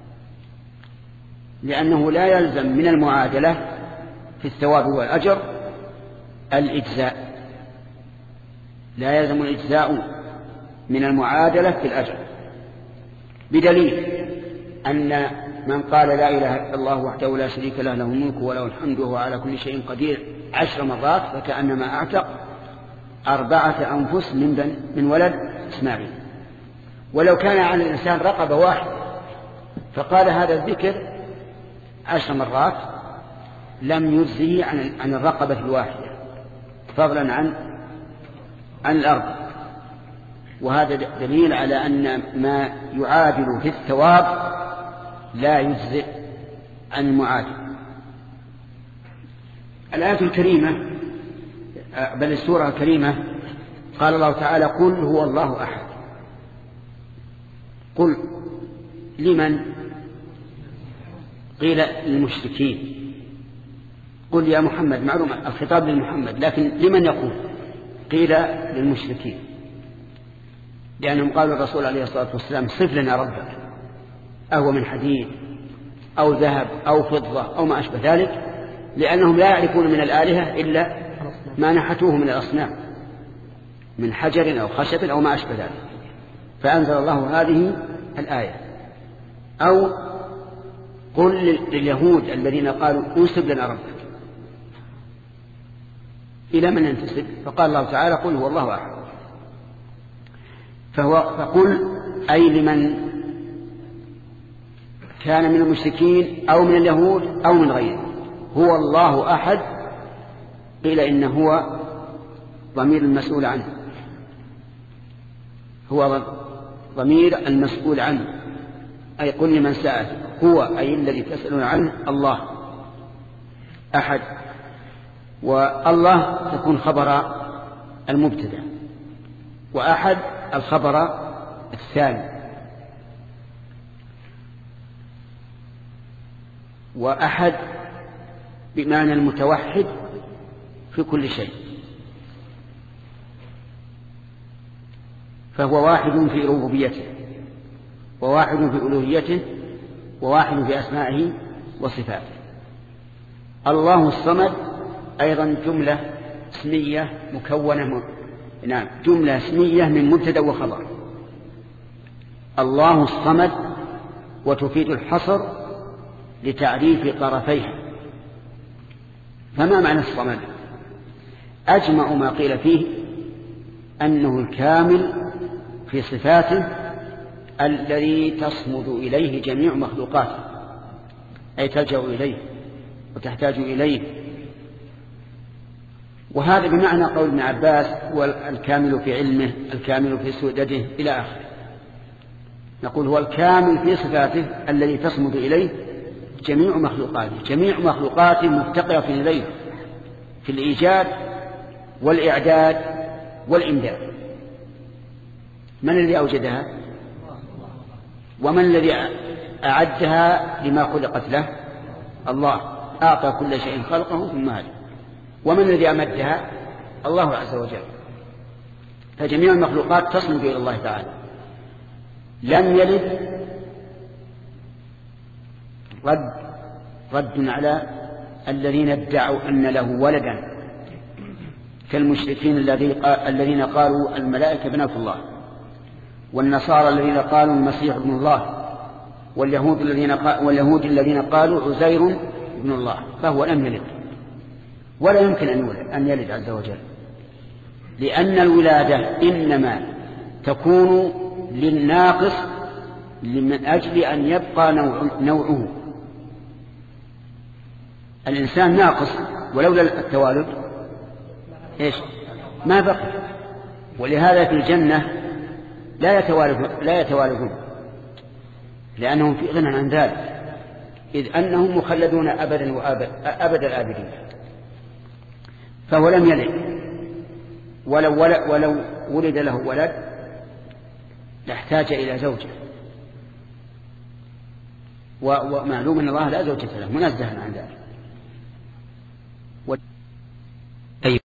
S1: لأنه لا يلزم من المعادلة في الثواب والأجر الإجزاء، لا يلزم الإجزاء من المعادلة في الأجر، بدليل أن من قال لا إله إلا الله وحده لا شريك له له الملك وله الحمد وهو على كل شيء قدير عشر مرات فكأنما أعتق أربعة أنفس من, بن من ولد إسماعيل. ولو كان على الإنسان رقبة واحد فقال هذا الذكر عشر مرات لم يجزه عن, عن الرقبة الواحدة فضلا عن عن الأرض. وهذا دليل على أن ما يعادل في الثواب لا يجزئ عن المعادل. الآية الكريمة بل السورة الكريمة قال الله تعالى قل هو الله أحد. قل لمن؟ قيل للمشركين. قل يا محمد، معلوم الخطاب للمحمد، لكن لمن يقول؟ قيل للمشركين، لأنهم قالوا الرسول عليه الصلاة والسلام صف لنا ربك، أهو من حديد أو ذهب أو فضة أو ما أشبه ذلك، لأنهم لا يعرفون من الآلهة إلا ما نحتوه من الأصنام من حجر أو خشب أو ما أشبه ذلك. فأنزل الله هذه الآية. أو قل لليهود الذين قالوا انسب لنا ربك، إلى من ينتسب؟ فقال الله تعالى قل هو الله أحد. فهو فقل أي لمن كان من المشركين أو من اليهود أو من غيره هو الله أحد. قيل إن هو ضمير المسؤول عنه، هو ضمير المسؤول عنه، أي قل لمن سأل هو أي الذي تسألون عنه الله أحد. والله تكون خبر المبتدأ، وأحد الخبر الثاني. وأحد بمعنى المتوحد في كل شيء، فهو واحد في ربوبيته وواحد في ألوهيته وواحد في أسمائه وصفاته. الله الصمد أيضا جملة اسمية مكونة، نعم جملة اسمية من مبتدأ وخبر. الله الصمد وتفيد الحصر لتعريف طرفيها. فما معنى الصمد؟ أجمع ما قيل فيه أنه الكامل في صفاته الذي تصمد إليه جميع مخلوقاته، أي تلجأ إليه وتحتاج إليه. وهذا بمعنى قول ابن عباس هو الكامل في علمه الكامل في سؤدده إلى آخره. نقول هو الكامل في صفاته الذي تصمد إليه جميع مخلوقاته، جميع مخلوقاته مفتقرة إليه في الإيجاد والإعداد والإمداد. من الذي أوجدها؟ ومن الذي أعدها لما خلقت له؟ الله. أعطى كل شيء خلقه ثم هدى. ومن الذي أمدها؟ الله عز وجل. فجميع المخلوقات تصمد إلى الله تعالى. لم يلد رد رد على الذين ادعوا أن له ولدا كالمشركين الذين قالوا الملائكة بنات الله، والنصارى الذين قالوا المسيح ابن الله، واليهود الذين واليهود الذين قالوا عزير ابن الله فهو لم يلد ولا يمكن أن يولد, أن يلد عز وجل، لأن الولادة إنما تكون للناقص من أجل أن يبقى نوع نوعه. الإنسان ناقص ولولا التوالد إيش ما بقي، ولهذا في الجنة لا يتوالد لا يتوالدون لأنهم في غنى عن ذلك، إذ أنهم مخلدون أبدا وأبد أبد الآبدين. فهو لم يلد، ولو, ولو ولد له ولد لاحتاج إلى زوجة، ومعلوم أن الله لا زوجة له منزه عن ذلك.